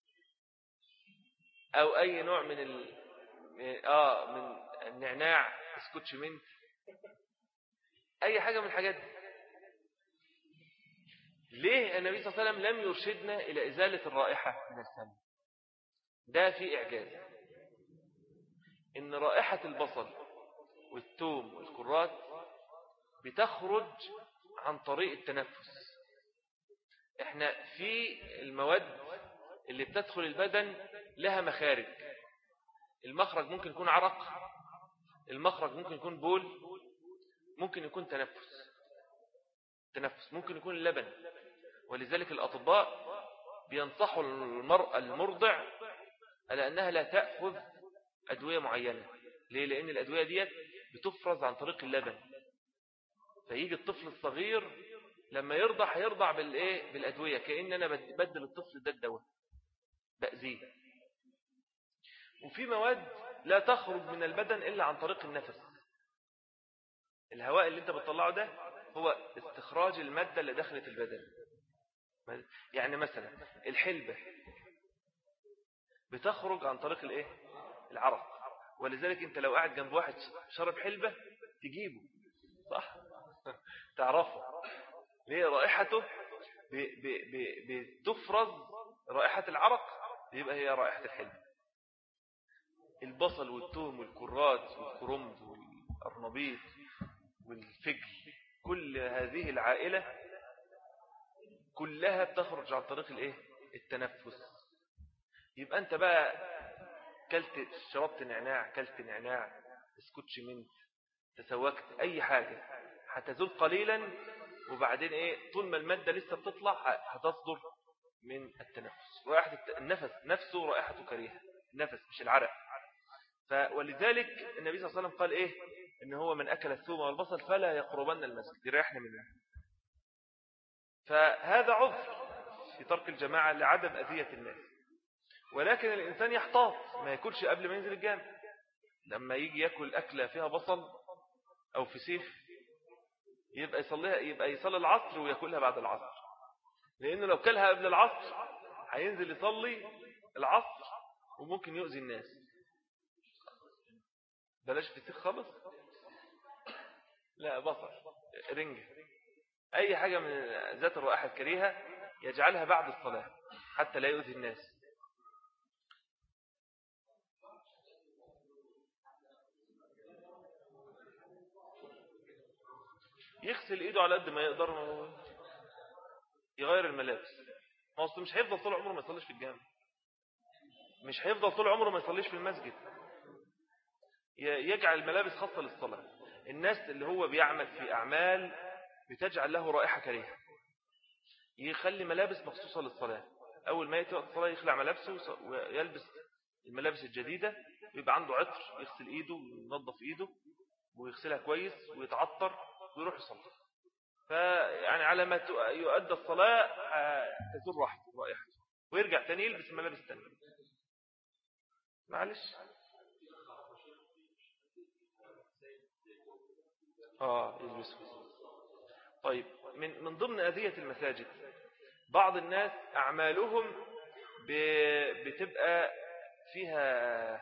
Speaker 1: أو أي نوع من ال... آه من النعناع، سكوتش منت، أي حاجة من الحاجات دي. ليه النبي صلى الله عليه وسلم لم يرشدنا إلى إزالة الرائحة من الفم؟ ده في إعجاز، إن رائحة البصل والثوم والكرات بتخرج عن طريق التنفس. احنا في المواد اللي بتدخل البدن لها مخارج، المخرج ممكن يكون عرق، المخرج ممكن يكون بول، ممكن يكون تنفس تنفس ممكن يكون اللبن. ولذلك الأطباء بينصحوا المرأة المرضع على أنها لا تأخذ أدوية معينة. ليه؟ لأن الأدوية ديت بتفرز عن طريق اللبن، فيجي الطفل الصغير لما يرضع هيرضع بالإيه؟ بالأدوية، كأن أنا بدل الطفل ده الدواء بأذيه. وفي مواد لا تخرج من البدن إلا عن طريق النفس. الهواء اللي انت بتطلعه ده هو استخراج المادة اللي دخلت البدن. يعني مثلا الحلبة بتخرج عن طريق الايه؟ العرق. ولذلك انت لو قاعد جنب واحد شرب حلبة تجيبه، صح؟ تعرفه ليه؟ رائحته بتفرز رائحة العرق، يبقى هي رائحة الحلبة. البصل والثوم والكرات والكرنب والأرنبيط والفجل، كل هذه العائلة كلها بتخرج عن طريق الايه؟ التنفس. يبقى انت بقى كلت شربت نعناع، كلت نعناع، سكوتش منت، تسوكت، اي حاجة هتزول قليلا وبعدين إيه طول ما المادة لسه بتطلع هتصدر من التنفس. رائحة النفس نفسه رائحته كريهة، النفس مش العرق. ولذلك النبي صلى الله عليه وسلم قال إيه إن هو من أكل الثوم والبصل فلا يقربن المسجد، يريحنا منه. فهذا عذر في ترك الجماعة لعدم أذية الناس، ولكن الإنسان يحتاط ما يأكلش قبل ما ينزل الجامع. لما يجي يأكل أكلة فيها بصل أو فسيخ يبقى يصليها يبقى يصلي العصر ويأكلها بعد العصر، لأنه لو كلها قبل العصر هينزل يصلي العصر وممكن يؤذي الناس. بلاش فسيخ خالص، لا بصل رنجة أي حاجة من ذات الرائحة الكريهة يجعلها بعد الصلاة حتى لا يؤذي الناس. يغسل ايده على قد ما يقدر، يغير الملابس. ما هو مش هيفضل طول عمره ما يصليش في الجامع، مش هيفضل طول عمره ما يصليش في المسجد. يجعل الملابس خاصة للصلاة. الناس اللي هو بيعمل في أعمال بتجعل له رائحة كريهة يخلي ملابس مخصوصة للصلاة. أول ما يأتي وقت الصلاة يخلع ملابسه ويلبس الملابس الجديدة، ويبقى عنده عطر يغسل إيده وينظف إيده ويغسلها كويس ويتعطر ويروح يصلي. فيعني على ما يؤدى الصلاة تزور رائحته ويرجع تاني يلبس الملابس التانية. معلش آه يلبسه. طيب من من ضمن أذية المساجد بعض الناس أعمالهم بتبقى فيها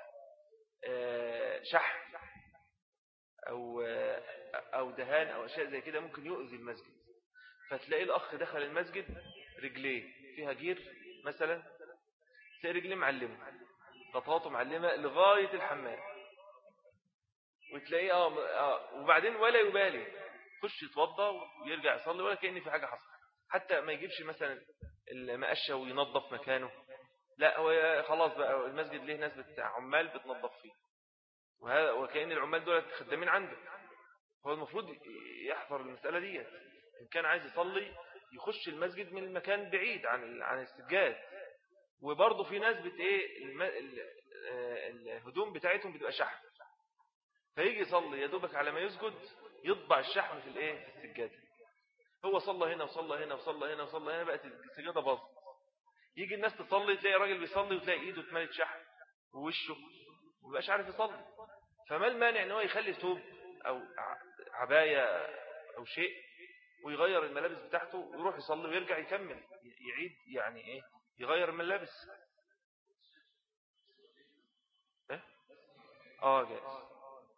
Speaker 1: شحم أو أو دهان أو أشياء زي كده ممكن يؤذي المسجد. فتلاقي الأخ دخل المسجد رجليه فيها جير مثلا، تلاقي رجليه معلمة خطواته معلمة لغاية الحمام، وتلاقيه آه, آه وبعدين ولا يبالي يخش يتوضى ويرجع يصلي ولا كأن في حاجة حصلت. حتى ما يجيبش مثلا المقشة وينظف مكانه، لا هو خلاص بقى المسجد ليه ناس بتاع عمال بتنظف فيه، وهذا وكأن العمال دول خدامين عنده. هو المفروض يحضر المسألة دي. إن كان عايز يصلي يخش المسجد من المكان بعيد عن عن السجاد. وبرضه في ناس بت ايه الهدوم بتاعتهم بتبقى شحم، فيجي يصلي يا دوبك على ما يسجد يطبع الشحم في الايه في السجاده. هو صلى هنا وصلى هنا وصلى هنا وصلى هنا بقت السجاده باظت. يجي الناس تصلي تلاقي راجل بيصلي وتلاقي ايده اتملت شحم ووشه ومبقاش عارف يصلي. فما المانع ان هو يخلي ثوب او عبايه او شيء ويغير الملابس بتاعته ويروح يصلي ويرجع يكمل يعيد يعني ايه يغير الملابس. ايه اه جائز.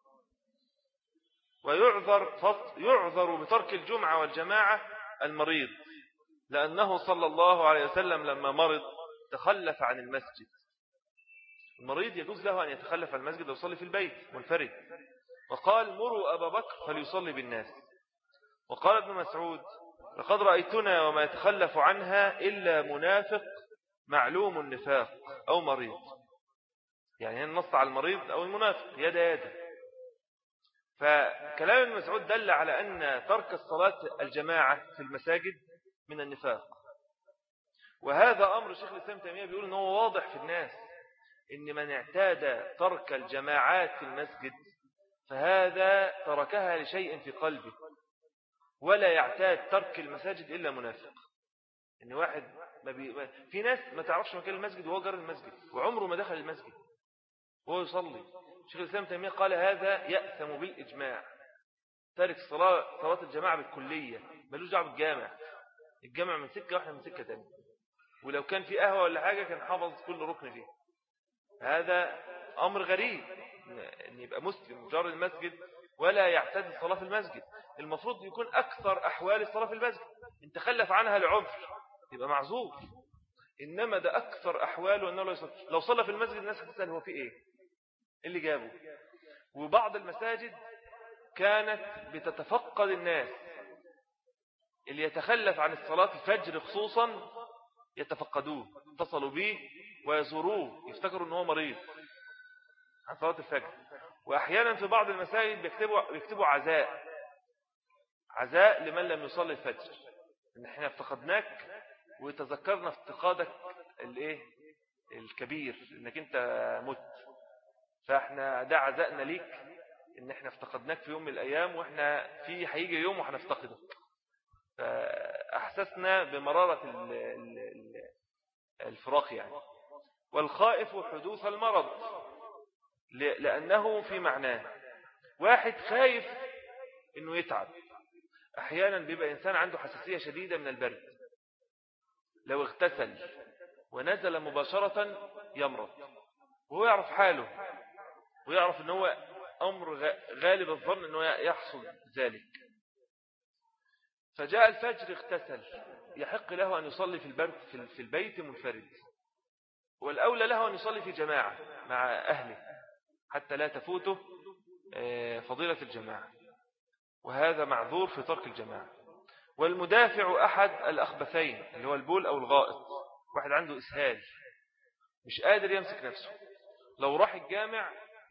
Speaker 1: ويعذر يعذر بترك الجمعة والجماعة المريض، لأنه صلى الله عليه وسلم لما مرض تخلف عن المسجد. المريض يجوز له أن يتخلف عن المسجد ويصلي في البيت منفرد، وقال مروا أبا بكر فليصلي بالناس. وقال ابن مسعود لقد رأيتنا وما يتخلف عنها إلا منافق معلوم النفاق أو مريض. يعني النص على المريض أو المنافق يدا يدا. فكلام ابن مسعود دل على أن ترك الصلاة الجماعة في المساجد من النفاق. وهذا أمر شيخ الإسلام تيمية بيقول أنه واضح في الناس، إن من اعتاد ترك الجماعات في المسجد فهذا تركها لشيء في قلبه، ولا يعتاد ترك المساجد إلا منافق. إن واحد ما بي... في ناس ما تعرفش مكان المسجد وهو جار المسجد وعمره ما دخل المسجد وهو يصلي. شيخ الإسلام تيمية قال هذا يأثم بالإجماع، تارك صلاة صلاة الجماعة بالكلية، ملوش دعوه بالجامع. الجامع من سكة واحدة من سكة تانية، ولو كان في قهوة ولا حاجة كان حافظ كل ركن فيه. هذا أمر غريب أن يبقى مسلم جار المسجد ولا يعتاد الصلاة في المسجد. المفروض يكون أكثر أحوال الصلاة في المسجد، إن تخلف عنها لعذر يبقى معذور، إنما ده أكثر أحواله أنه لو صلى في المسجد الناس هتسأل هو في إيه اللي جابه. وبعض المساجد كانت بتتفقد الناس اللي يتخلف عن الصلاة الفجر خصوصا، يتفقدوه اتصلوا به ويزوروه يفتكروا أنه مريض عن صلاة الفجر. وأحيانا في بعض المساجد بيكتبوا, بيكتبوا عزاء عزاء لمن لم يصلي الفجر، إن احنا افتقدناك وتذكرنا افتقادك الايه الكبير انك انت مت، فاحنا ده عزائنا ليك ان احنا افتقدناك في يوم من الايام، واحنا في هيجي يوم وهنفتقدك. فاحسسنا بمرارة الفراق يعني. والخائف حدوث المرض لأنه في معناه، واحد خايف انه يتعب. احيانا بيبقى انسان عنده حساسية شديدة من البرد، لو اغتسل ونزل مباشرة يمرض، وهو يعرف حاله ويعرف ان هو امر غالب الظن انه يحصل ذلك. فجاء الفجر اغتسل، يحق له ان يصلي في البرد في البيت منفرد، والاولى له ان يصلي في جماعة مع اهله حتى لا تفوته فضيلة الجماعة، وهذا معذور في ترك الجماعة. والمدافع أحد الأخبثين اللي هو البول أو الغائط، واحد عنده إسهال مش قادر يمسك نفسه، لو راح الجامع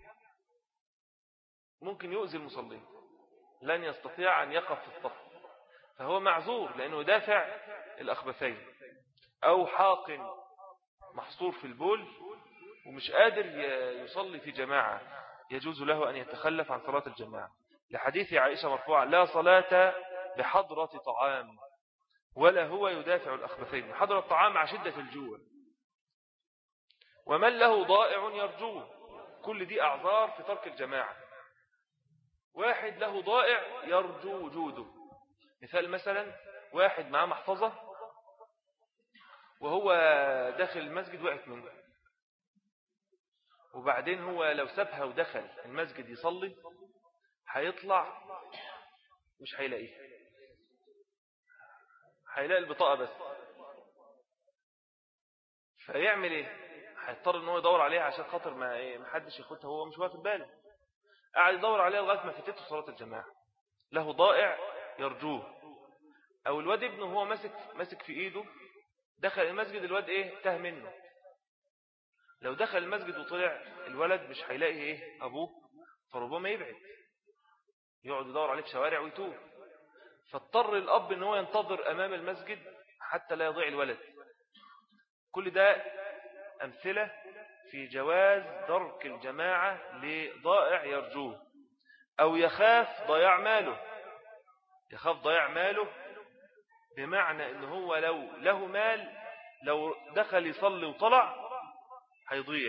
Speaker 1: ممكن يؤذي المصلين، لن يستطيع أن يقف في الصف، فهو معذور لأنه يدافع الأخبثين. أو حاقن محصور في البول ومش قادر يصلي في جماعة، يجوز له أن يتخلف عن صلاة الجماعة، لحديث عائشة مرفوعا: لا صلاة بحضرة طعام ولا هو يدافع الأخبثين. حضرة الطعام مع شدة الجوع. ومن له ضائع يرجوه، كل دي أعذار في ترك الجماعة. واحد له ضائع يرجو وجوده، مثال مثلا واحد معاه محفظة وهو داخل المسجد وقعت منه، وبعدين هو لو سابها ودخل المسجد يصلي هيطلع مش هيلاقيها، هيلاقي البطاقة بس، فيعمل ايه؟ هيضطر ان هو يدور عليها عشان خاطر ما ايه محدش ياخدها، هو مش واخد باله، قاعد يدور عليها لغايه ما فاتته صلاه الجماعه. له ضائع يرجوه. او الواد ابنه هو ماسك ماسك في ايده، دخل المسجد الواد ايه تاه منه، لو دخل المسجد وطلع الولد مش هيلاقي ايه ابوه، فربما يبعد يقعد يدور عليه في شوارع ويتوه، فاضطر الاب ان هو ينتظر امام المسجد حتى لا يضيع الولد. كل ده امثله في جواز ترك الجماعه لضائع يرجوه. او يخاف ضياع ماله، يخاف ضياع ماله بمعنى ان هو لو له مال لو دخل يصلي وطلع هيضيع.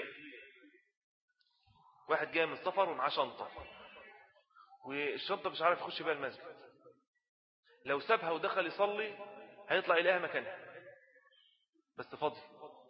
Speaker 1: واحد جاي من السفر ومعاه شنطة والشنطة مش عارف يخش بيها المسجد، لو سابها ودخل يصلي هيطلع إليها مكانها بس فاضي،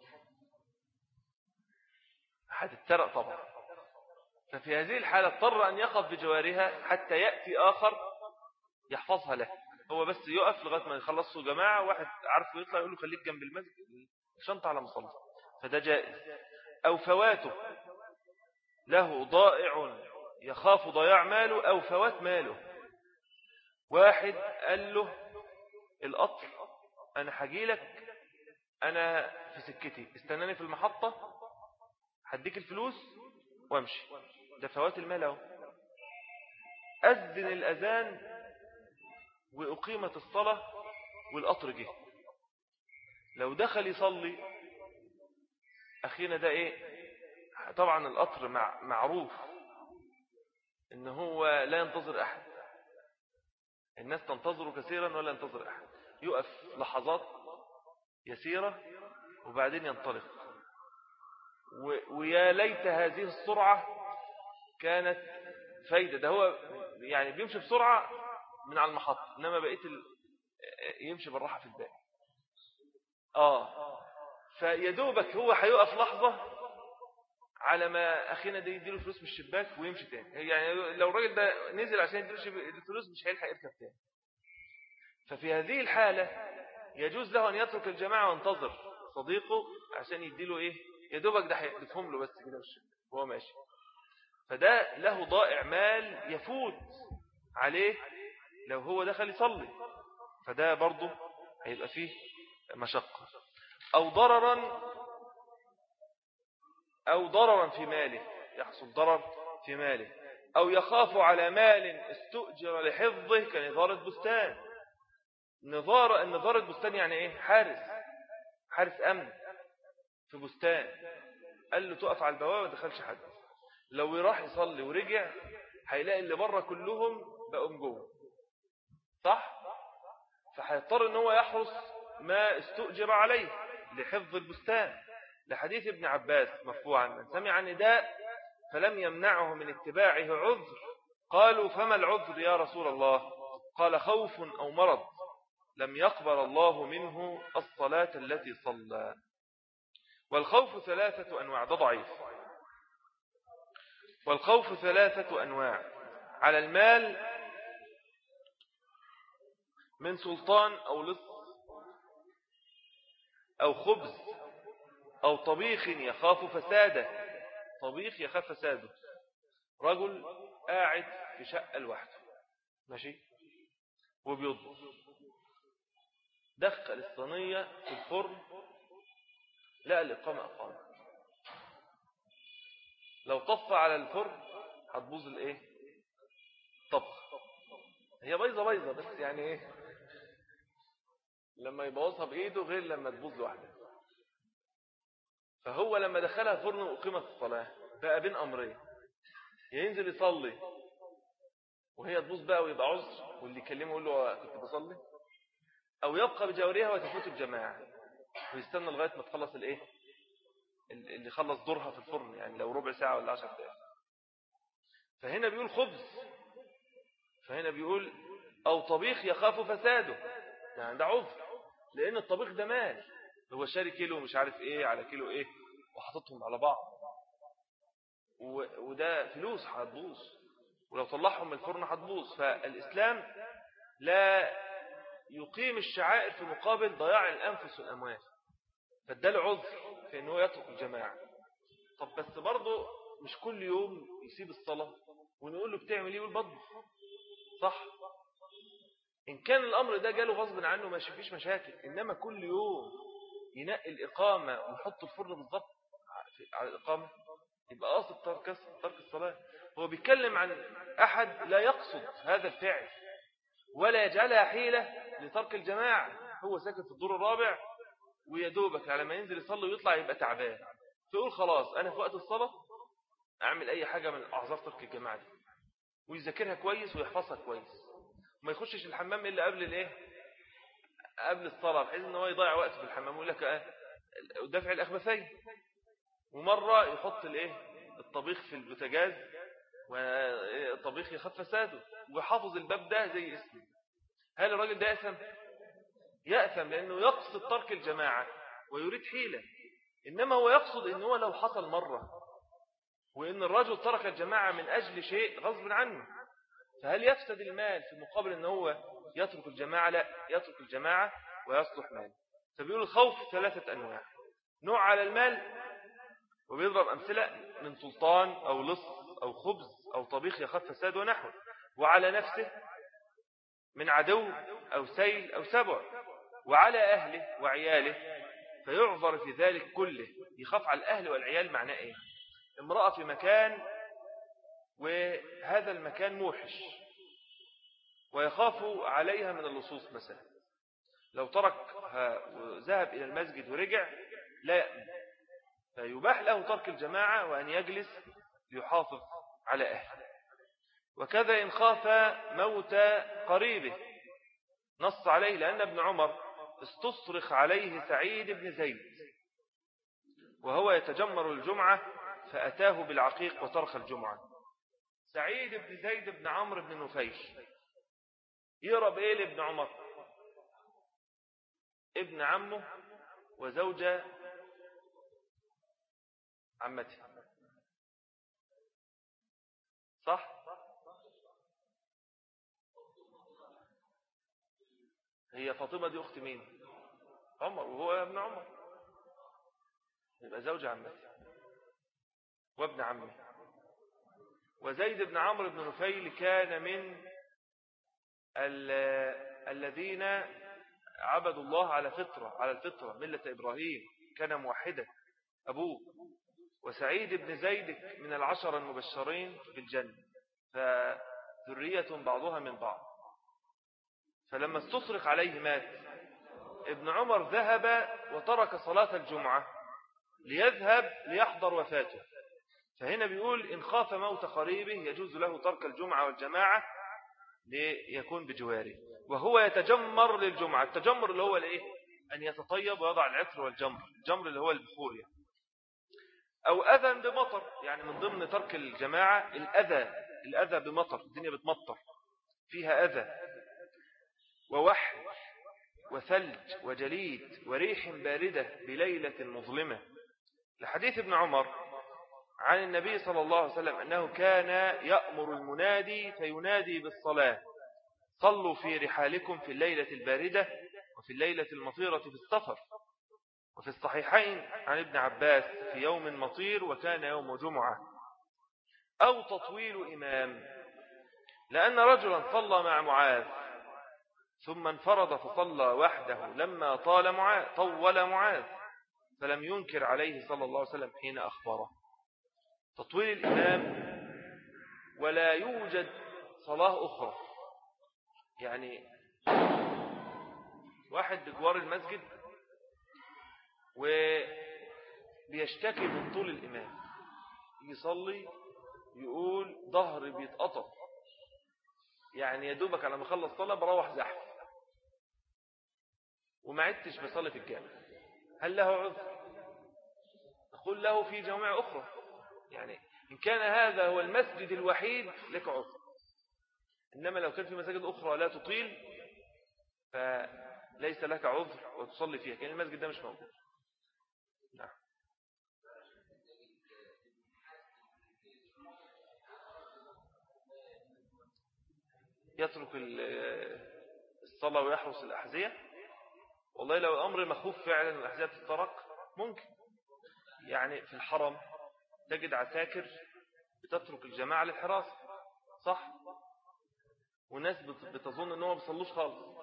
Speaker 1: هتتسرق طبعا. ففي هذه الحالة اضطر أن يقف بجوارها حتى يأتي آخر يحفظها له، هو بس يقف لغاية ما يخلصوا جماعة، واحد عارفه يطلع يقول له خليك جنب المسجد الشنطة على مصلى، فده جائز. أو فواته، له ضائع يخاف ضياع ماله أو فوات ماله. واحد قال له القطر أنا هجيلك، أنا في سكتي استناني في المحطة هديك الفلوس وامشي، ده فوات المال اهو. أذن الأذان وأقيمت الصلاة والقطر جه، لو دخل يصلي أخينا ده إيه؟ طبعا القطر مع معروف إن هو لا ينتظر أحد، الناس تنتظر كثيرا ولا ينتظر أحد، يقف لحظات يسيرة وبعدين ينطلق. ويا ليت هذه السرعة كانت فايدة، ده هو يعني بيمشي بسرعة من على المحطة، إنما بقيت ال... يمشي بالراحة في الباقي. آه فيدوبك هو هيقف لحظة على ما أخينا ده يديله فلوس من الشباك ويمشي تاني، يعني لو الراجل ده نزل عشان يديله الفلوس مش هيلحق يركب تاني. ففي هذه الحالة يجوز له أن يترك الجماعة وينتظر صديقه عشان يديله إيه، يدوبك ده هيدفهم له بس كده وهو ماشي. فده له ضائع مال يفوت عليه لو هو دخل يصلي، فده برضه هيبقى فيه مشقة. أو ضررا أو ضررا في ماله، يحصل ضرر في ماله، أو يخاف على مال استؤجر لحفظه كنظارة بستان. نظارة النظارة بستان يعني إيه؟ حارس حارس أمن في بستان، قال له تقف على البوابة ما دخلش حد. لو راح يصلي ورجع هيلاقي اللي بره كلهم بقوا جوه، صح؟ فهيضطر ان هو يحرس ما استؤجر عليه لحفظ البستان، لحديث ابن عباس مرفوعا: من سمع نداء فلم يمنعه من اتباعه عذر قالوا فما العذر يا رسول الله؟ قال خوف أو مرض لم يقبل الله منه الصلاة التي صلى. والخوف ثلاثة أنواع، ده ضعيف. والخوف ثلاثة أنواع: على المال من سلطان أو لص أو خبز أو طبيخ يخاف فساده. طبيخ يخاف فساده، رجل قاعد في شقة لوحده ماشي وبيطبخ، دخل الصينية في الفرن لقى الإقامة أقام، لو طفى على الفرن هتبوظ الايه طبخ. هي بيضة بيضة بس يعني ايه لما يبوظها بإيده غير لما تبوظ لوحدها. فهو لما دخلها فرن وأقيمت الصلاة بقى بين أمرين: ينزل يصلي وهي تبوظ بقى ويبقى عذر واللي يكلمه يقول له كنت بصلي، أو يبقى بجوارها وتفوت الجماعة ويستنى لغاية ما تخلص الايه اللي خلص دورها في الفرن، يعني لو ربع ساعة ولا عشر دقائق. فهنا بيقول خبز، فهنا بيقول أو طبيخ يخاف فساده، يعني ده عذر لأن الطبيخ ده مال، هو شاري كيلو مش عارف إيه على كيلو إيه وحطتهم على بعض وده فلوس هتبوظ، ولو طلعهم من الفرن هتبوظ. فالإسلام لا يقيم الشعائر في مقابل ضياع الأنفس والأموال، فاداله عذر في أنه يترك الجماعة. طب بس برضه مش كل يوم يسيب الصلاة ونقول له بتعمل ايه والبطبخ، صح؟ إن كان الأمر ده جاله غصب عنه ما فيش مشاكل، إنما كل يوم ينقي الإقامة ويحط الفرن بالضبط على الإقامة يبقى قاصد ترك ترك الصلاة. هو بيتكلم عن أحد لا يقصد هذا الفعل ولا يجعلها حيلة لترك الجماعة، هو ساكن في الدور الرابع ويدوبك على ما ينزل يصلي ويطلع يبقى تعبان، فيقول خلاص أنا في وقت الصلاة أعمل أي حاجة من أعذار ترك الجماعة دي، ويذاكرها كويس ويحفظها كويس، وما يخشش الحمام إلا قبل الإيه قبل الصلاة، بحيث إن هو يضيع وقت في الحمام ويقول لك آه دفع الأخبثين. ومرة يحط الإيه الطبيخ في البوتاجاز والطبيخ يخف فساده ويحافظ الباب ده زي اسمه. هل الراجل ده يأثم؟ يأثم لأنه يقصد ترك الجماعة ويريد حيلة، إنما هو يقصد إنه لو حصل مرة وإن الرجل ترك الجماعة من أجل شيء غصب عنه، فهل يفسد المال في مقابل أنه هو يترك الجماعة؟ لا، يترك الجماعة ويصلح مال. فبيقول الخوف ثلاثة أنواع: نوع على المال وبيضرب أمثلة من سلطان أو لص أو خبز أو طبيخ يخاف فساد ونحوه، وعلى نفسه من عدو أو سيل أو سبع، وعلى أهله وعياله فيعذر في ذلك كله. يخاف على الأهل والعيال معناه إيه؟ امرأة في مكان وهذا المكان موحش ويخاف عليها من اللصوص مثلا، لو تركها وذهب إلى المسجد ورجع لا يأمن، فيباح له ترك الجماعة وأن يجلس ليحافظ على أهله. وكذا إن خاف موت قريبه نص عليه، لأن ابن عمر استصرخ عليه سعيد بن زيد وهو يتجمر الجمعة فأتاه بالعقيق وترك الجمعة. سعيد بن زيد بن عمرو بن نفيل يقرب إيه لابن عمر؟ ابن عمه وزوجة عمته، صح؟ هي فاطمة دي أخت مين؟ عمر، وهو ابن عمر يبقى زوجة عمته وابن عمه. وزيد بن عمرو بن نفيل كان من الذين عبدوا الله على فطرة على الفطرة ملة إبراهيم، كان موحدا أبوه. وسعيد بن زيد من العشر المبشرين بالجنة، فذرية بعضها من بعض. فلما استصرخ عليه مات. ابن عمر ذهب وترك صلاة الجمعة ليذهب ليحضر وفاته. فهنا بيقول إن خاف موت قريبه يجوز له ترك الجمعة والجماعة ليكون بجواره، وهو يتجمر للجمعة. التجمر اللي هو الإيه؟ أن يتطيب ويضع العطر والجمر. الجمر اللي هو البخور يعني. أو أذى بمطر، يعني من ضمن ترك الجماعة الأذى الأذى بمطر، الدنيا بتمطر فيها أذى ووحل وثلج وجليد وريح باردة بليلة مظلمة، لحديث ابن عمر عن النبي صلى الله عليه وسلم أنه كان يأمر المنادي فينادي بالصلاة: صلوا في رحالكم في الليلة الباردة وفي الليلة المطيرة في السفر. وفي الصحيحين عن ابن عباس في يوم مطير وكان يوم جمعة. أو تطويل إمام، لأن رجلا صلى مع معاذ ثم انفرد فصلى وحده لما طال معاذ طول معاذ فلم ينكر عليه صلى الله عليه وسلم حين أخبره. تطويل الإمام ولا يوجد صلاة أخرى، يعني واحد بجوار المسجد وبيشتكي من طول الإمام، يصلي يقول ظهري بيتقطع، يعني يدوبك على ما خلص صلاة بروح زحف وما عدتش بصلي في الجامع. هل له عذر؟ نقول له في جوامع أخرى، يعني إن كان هذا هو المسجد الوحيد لك عذر، إنما لو كان في مساجد أخرى لا تطيل فليس لك عذر وتصلي فيها، كان المسجد ده مش موجود. نعم. يترك الصلاة ويحرس الأحذية. والله لو الأمر مخوف فعلا الأحذية تتطرق ممكن، يعني في الحرم تجد عساكر بتترك الجماعة للحراسة، صح؟ والناس بتظن أنه ما بيصلوش خالص.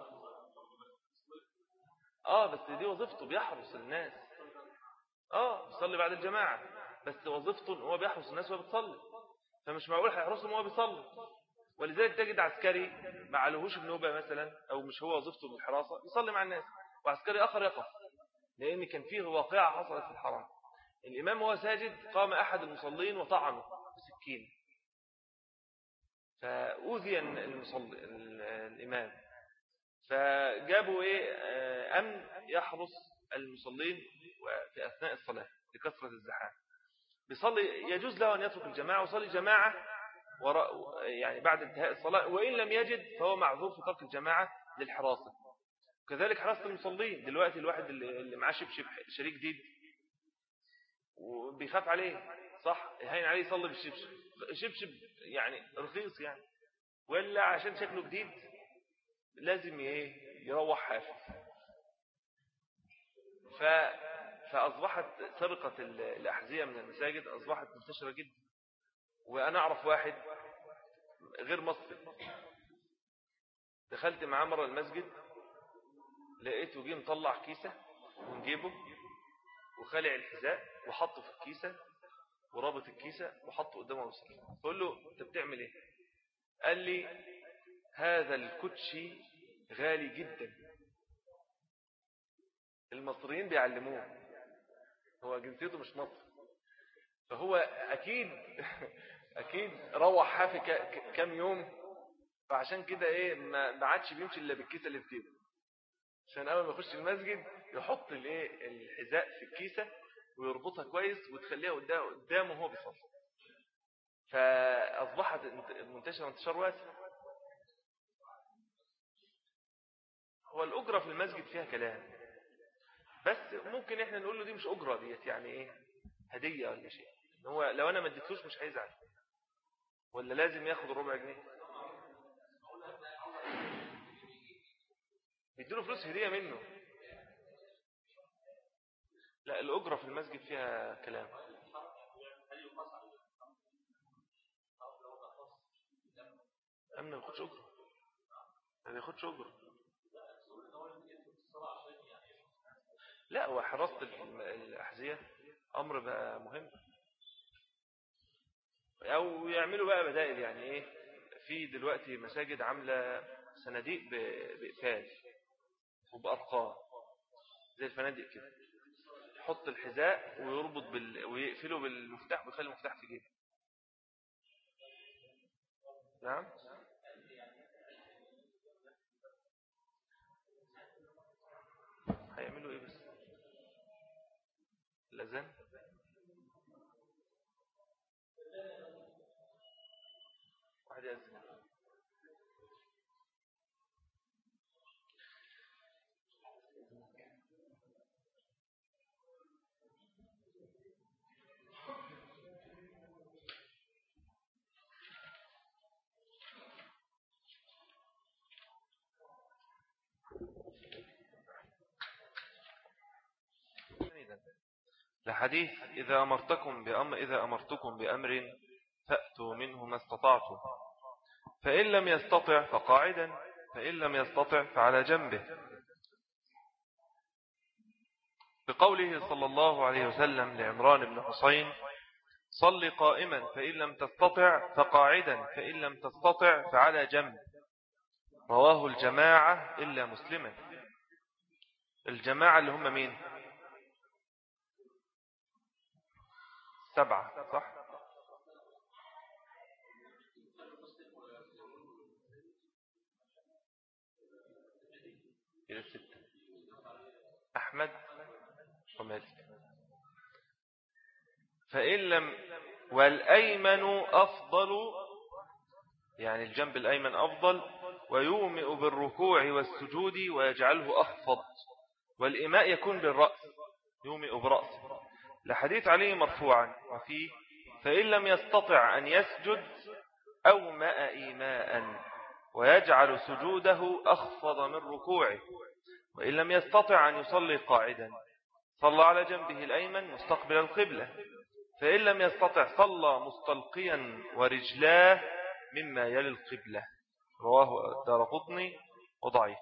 Speaker 1: آه بس دي وظيفته، بيحرس الناس. آه بيصلي بعد الجماعة، بس وظيفته أنه بيحرس الناس وهو بيصلي، فمش معقول هيحرسهم وهو بيصلي. ولذلك تجد عسكري ما عليهوش بنوبة مثلا، أو مش هو وظيفته بالحراسة، يصلي مع الناس، وعسكري آخر يقف، لأن كان فيه واقعة حصلت في الحرم. الإمام وهو ساجد قام أحد المصلين وطعنه بسكين، فأوذي المصلي الإمام، فجابوا إيه أمن يحرس المصلين في أثناء الصلاة لكثرة الزحام. بيصلي يجوز له أن يترك الجماعة ويصلي جماعة وراء يعني بعد انتهاء الصلاة، وإن لم يجد فهو معذور في ترك الجماعة للحراسة. كذلك حراسة المصلين، دلوقتي الواحد اللي معاه شبشب شريك جديد وبيخاف عليه، صح، يهين عليه يصلي بالشبشب، شبشب يعني رخيص يعني، ولا عشان شكله جديد لازم يروح حافظ. ف... فأصبحت سرقة الأحذية من المساجد أصبحت منتشرة جدا. وأنا أعرف واحد غير مصري دخلت معاه مرة المسجد، لقيته جه مطلع كيسة من جيبه وخلع الحذاء وحطه في الكيسة ورابط الكيسة وحطه قدامه وصل. فقول له انت بتعمل ايه؟ قال لي هذا الكوتشي غالي جدا، المصريين بيعلموه، هو جنسيته مش مصري، فهو اكيد اكيد روح حافي كام يوم، فعشان كده ايه ما عادش بيمشي الا بالكيسة اللي في جيبه، عشان اول ما يخش المسجد يحط الايه الحذاء في الكيسة ويربطها كويس وتخليها قدامه وهو بيصلي. فاصبحت منتشره انتشار واسع. هو الاجره في المسجد فيها كلام، بس ممكن احنا نقول له دي مش اجره، ديت يعني ايه هديه ولا شيء. هو لو انا ما اديتلوش مش هيزعل، ولا لازم ياخد الربع جنيه؟ بيديله فلوس هديه منه. لا الاجره في المسجد فيها كلام. امن ما ياخدش اجره، ما ياخدش اجره. لا هو حراسة الأحذية أمر بقى مهم. أو يعملوا بقى بدائل. يعني إيه، في دلوقتي مساجد عاملة صناديق بإقفال وبأرقام زي الفنادق كده، يحط الحذاء ويربط بال... ويقفله بالمفتاح ويخلي المفتاح في جيبه. نعم. هيعملوا ايه بس؟ الأذان واحد يأذن. لحديث إذا أمرتكم بأمر إذا أمرتكم بأمر فأتوا منه ما استطعتم، فإن لم يستطع فقاعدا، فإن لم يستطع فعلى جنبه، بقوله صلى الله عليه وسلم لعمران بن حسين صل قائما فإن لم تستطع فقاعدا، فإن لم تستطع فعلى جنب. رواه الجماعة إلا مسلما. الجماعة اللي هم مين؟ سبعة، صح؟ إلى ستة: أحمد ومالك. فإن لم والأيمن أفضل، يعني الجنب الأيمن أفضل، ويومئ بالركوع والسجود ويجعله أخفض، والإماء يكون بالرأس، يومئ برأسه، لحديث عليه مرفوعا وفيه فإن لم يستطع أن يسجد أومأ إيماء ويجعل سجوده أخفض من ركوعه، وإن لم يستطع أن يصلي قاعدا صلى على جنبه الأيمن مستقبل القبلة، فإن لم يستطع صلى مستلقيا ورجلاه مما يلي القبلة. رواه الدارقطني وضعيف.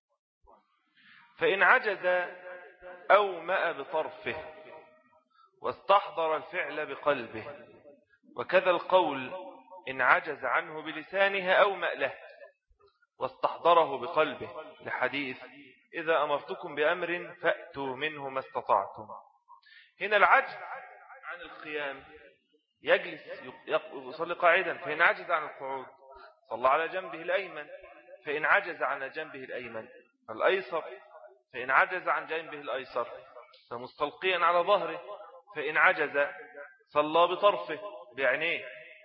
Speaker 1: فإن عجز أومأ بطرفه واستحضر الفعل بقلبه، وكذا القول إن عجز عنه بلسانه أومأ له واستحضره بقلبه، لحديث إذا أمرتكم بأمر فأتوا منه ما استطعتم. هنا العجز عن القيام يجلس يصلي قاعدا، فإن عجز عن القعود صلى على جنبه الأيمن، فإن عجز عن جنبه الأيمن الأيسر، فإن عجز عن جنبه الأيسر فمستلقيا على ظهره، فإن عجز صلى بطرفه بعينيه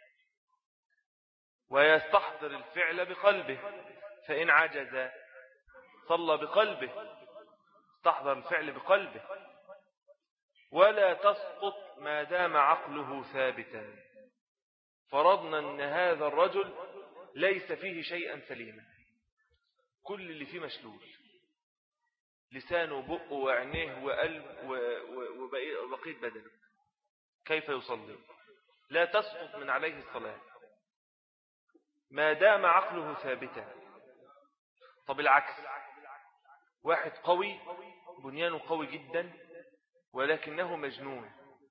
Speaker 1: ويستحضر الفعل بقلبه، فإن عجز صلى بقلبه استحضر الفعل بقلبه، ولا تسقط ما دام عقله ثابتا. فرضنا أن هذا الرجل ليس فيه شيئا سليما، كل اللي فيه مشلول، لسانه وبقه وعينيه وقلب وبقية بدنه، كيف يصلي؟ لا تسقط من عليه الصلاة ما دام عقله ثابتا. طب العكس، واحد قوي بنيانه قوي جدا ولكنه مجنون،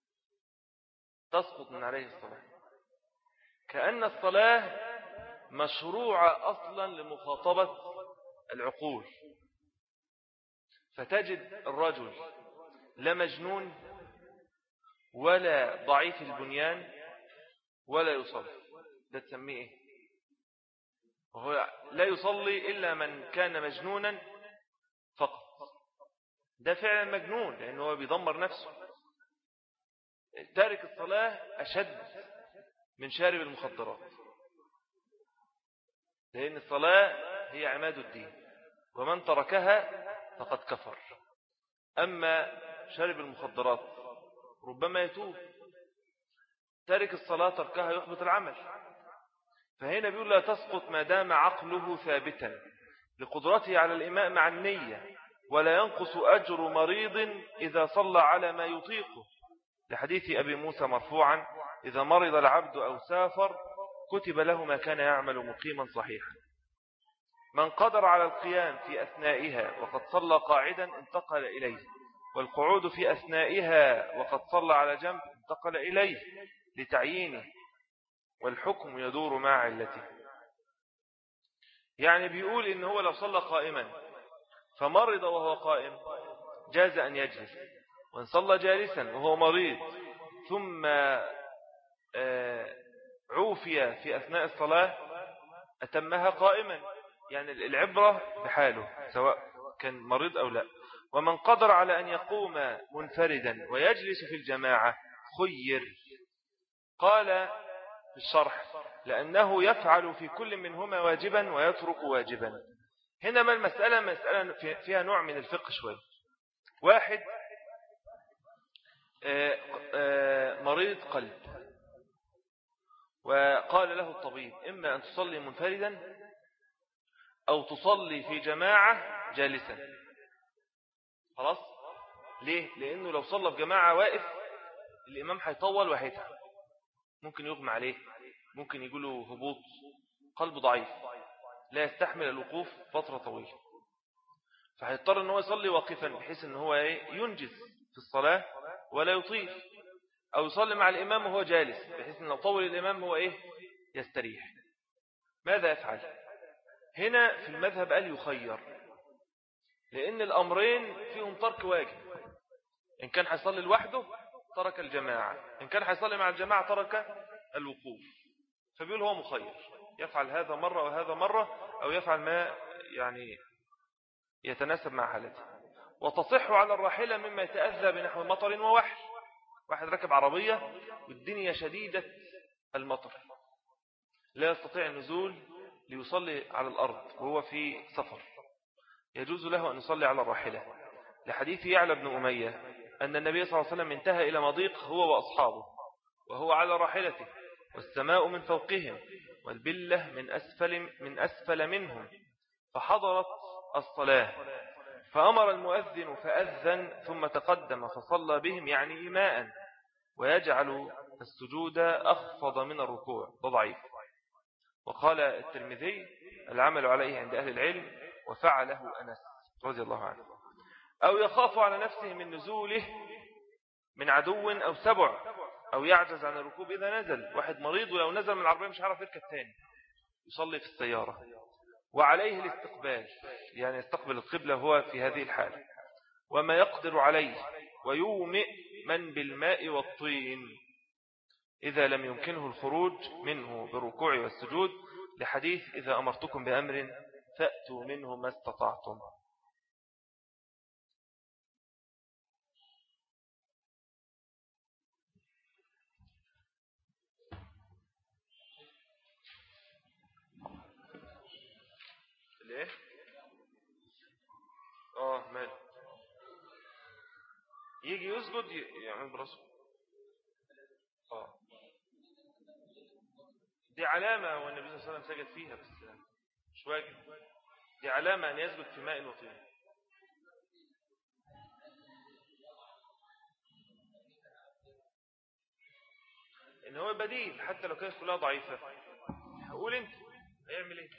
Speaker 1: تسقط من عليه الصلاة، كأن الصلاة مشروعة أصلا لمخاطبة العقول. فتجد الرجل لا مجنون ولا ضعيف البنيان ولا يصلي، ده تسميه إيه؟ وهو لا يصلي إلا من كان مجنونا فقط، ده فعلا مجنون لأنه هو بيدمر نفسه. تارك الصلاة أشد من شارب المخدرات، لأن الصلاة هي عماد الدين، ومن تركها فقد كفر. أما شارب المخدرات ربما يتوب، تارك الصلاة تركها يحبط العمل. فهنا بيقول لا تسقط ما دام عقله ثابتا لقدرته على الإماء مع النية، ولا ينقص أجر مريض إذا صلى على ما يطيقه، لحديث أبي موسى مرفوعا إذا مرض العبد أو سافر كتب له ما كان يعمل مقيما صحيحا. من قدر على القيام في أثنائها وقد صلى قاعدا انتقل إليه، والقعود في أثنائها وقد صلى على جنب انتقل إليه لتعيينه. والحكم يدور مع علته. يعني بيقول إن هو لو صلى قائما فمرض وهو قائم جاز أن يجلس، وإن صلى جالسا وهو مريض ثم عوفي في أثناء الصلاة أتمها قائما. يعني العبرة بحاله سواء كان مريض أو لا. ومن قدر على أن يقوم منفردا ويجلس في الجماعة خير. قال في الشرح لأنه يفعل في كل منهما واجبا ويترك واجبا. هنا ما المسألة مسألة فيها نوع من الفقه شوي. واحد مريض قلب وقال له الطبيب إما أن تصلي منفردا أو تصلي في جماعة جالسا. خلاص. ليه؟ لأنه لو صلى في جماعة واقف الإمام هيطول وهيتعب، ممكن يغمى عليه، ممكن يقوله هبوط، قلب ضعيف لا يستحمل الوقوف فترة طويلة، فهيضطر أنه يصلي واقفا بحيث أنه ينجز في الصلاة ولا يطيل، أو يصلي مع الإمام وهو جالس بحيث أنه طول الإمام هو إيه يستريح. ماذا يفعل؟ هنا في المذهب قال يخير، لأن الأمرين فيهم ترك واجب. إن كان هيصلي لوحده ترك الجماعة، إن كان هيصلي مع الجماعة ترك الوقوف. فبيقول هو مخير، يفعل هذا مرة وهذا مرة، أو يفعل ما يعني يتناسب مع حالته. وتصح على الراحلة مما يتأذى بنحو مطر ووحل. واحد ركب عربية والدنيا شديدة المطر لا يستطيع النزول ليصلي على الأرض وهو في سفر، يجوز له أن يصلي على الراحلة لحديث يعلى بن أمية أن النبي صلى الله عليه وسلم انتهى إلى مضيق هو وأصحابه وهو على راحلته والسماء من فوقهم والبلة من أسفل, من أسفل منهم، فحضرت الصلاة فأمر المؤذن فأذن ثم تقدم فصلى بهم يعني إيماء، ويجعل السجود أخفض من الركوع. ضعيف. وقال الترمذي العمل عليه عند أهل العلم وفعله أنس رضي الله عنه. أو يخاف على نفسه من نزوله من عدو أو سبع، أو يعجز عن الركوب إذا نزل. واحد مريض ولو نزل من العربية مش عارف يركب تاني يصلي في السيارة، وعليه الاستقبال يعني يستقبل القبلة هو في هذه الحالة، وما يقدر عليه، ويومئ من بالماء والطين إذا لم يمكنه الخروج منه بالركوع والسجود، لحديث إذا أمرتكم بأمر فأتوا منه ما استطعتم. ليه؟ آه مال يجي يسجد يعمل براسه. آه دي علامة والنبي صلى الله عليه وسلم سجد فيها بس مش واجب. دي علامة أن يسجد في ماء وطين. إن هو بديل حتى لو كانت كلها ضعيفة. هقول أنت هيعمل إيه؟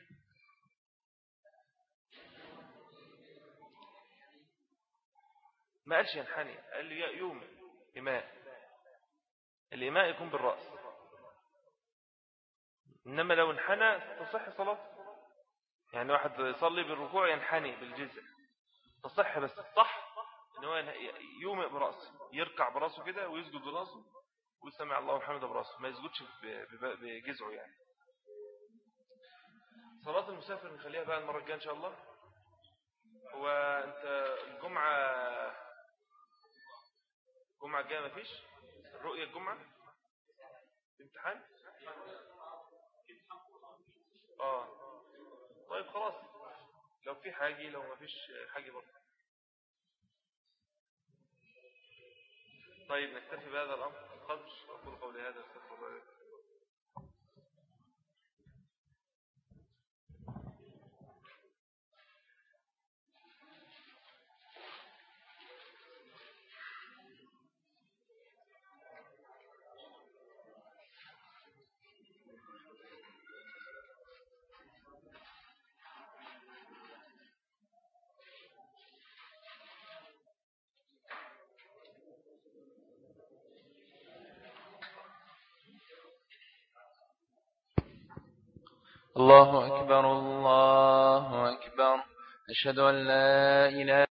Speaker 1: ما قالش ينحني، قال لي يوم إماء. الإماء يكون بالرأس، إنما لو انحنى تصح صلاة. يعني واحد يصلي بالركوع ينحني بالجزء تصح، بس الصح إن هو يومئ برأسه، يركع برأسه كده ويسجد برأسه ويسمع الله وحمده برأسه، ما يسجدش بجزعه. يعني صلاة المسافر نخليها بقى المرة الجاية إن شاء الله. هو أنت الجمعة الجمعة الجاية ما فيش الرؤية الجمعة امتحان؟ آه طيب خلاص، لو في حاجة لو ما فيش حاجة برضه. طيب نكتفي بهذا الأمر القدر. أقول قولي هذا استغفر الله.
Speaker 2: الله أكبر الله أكبر. أشهد أن لا إله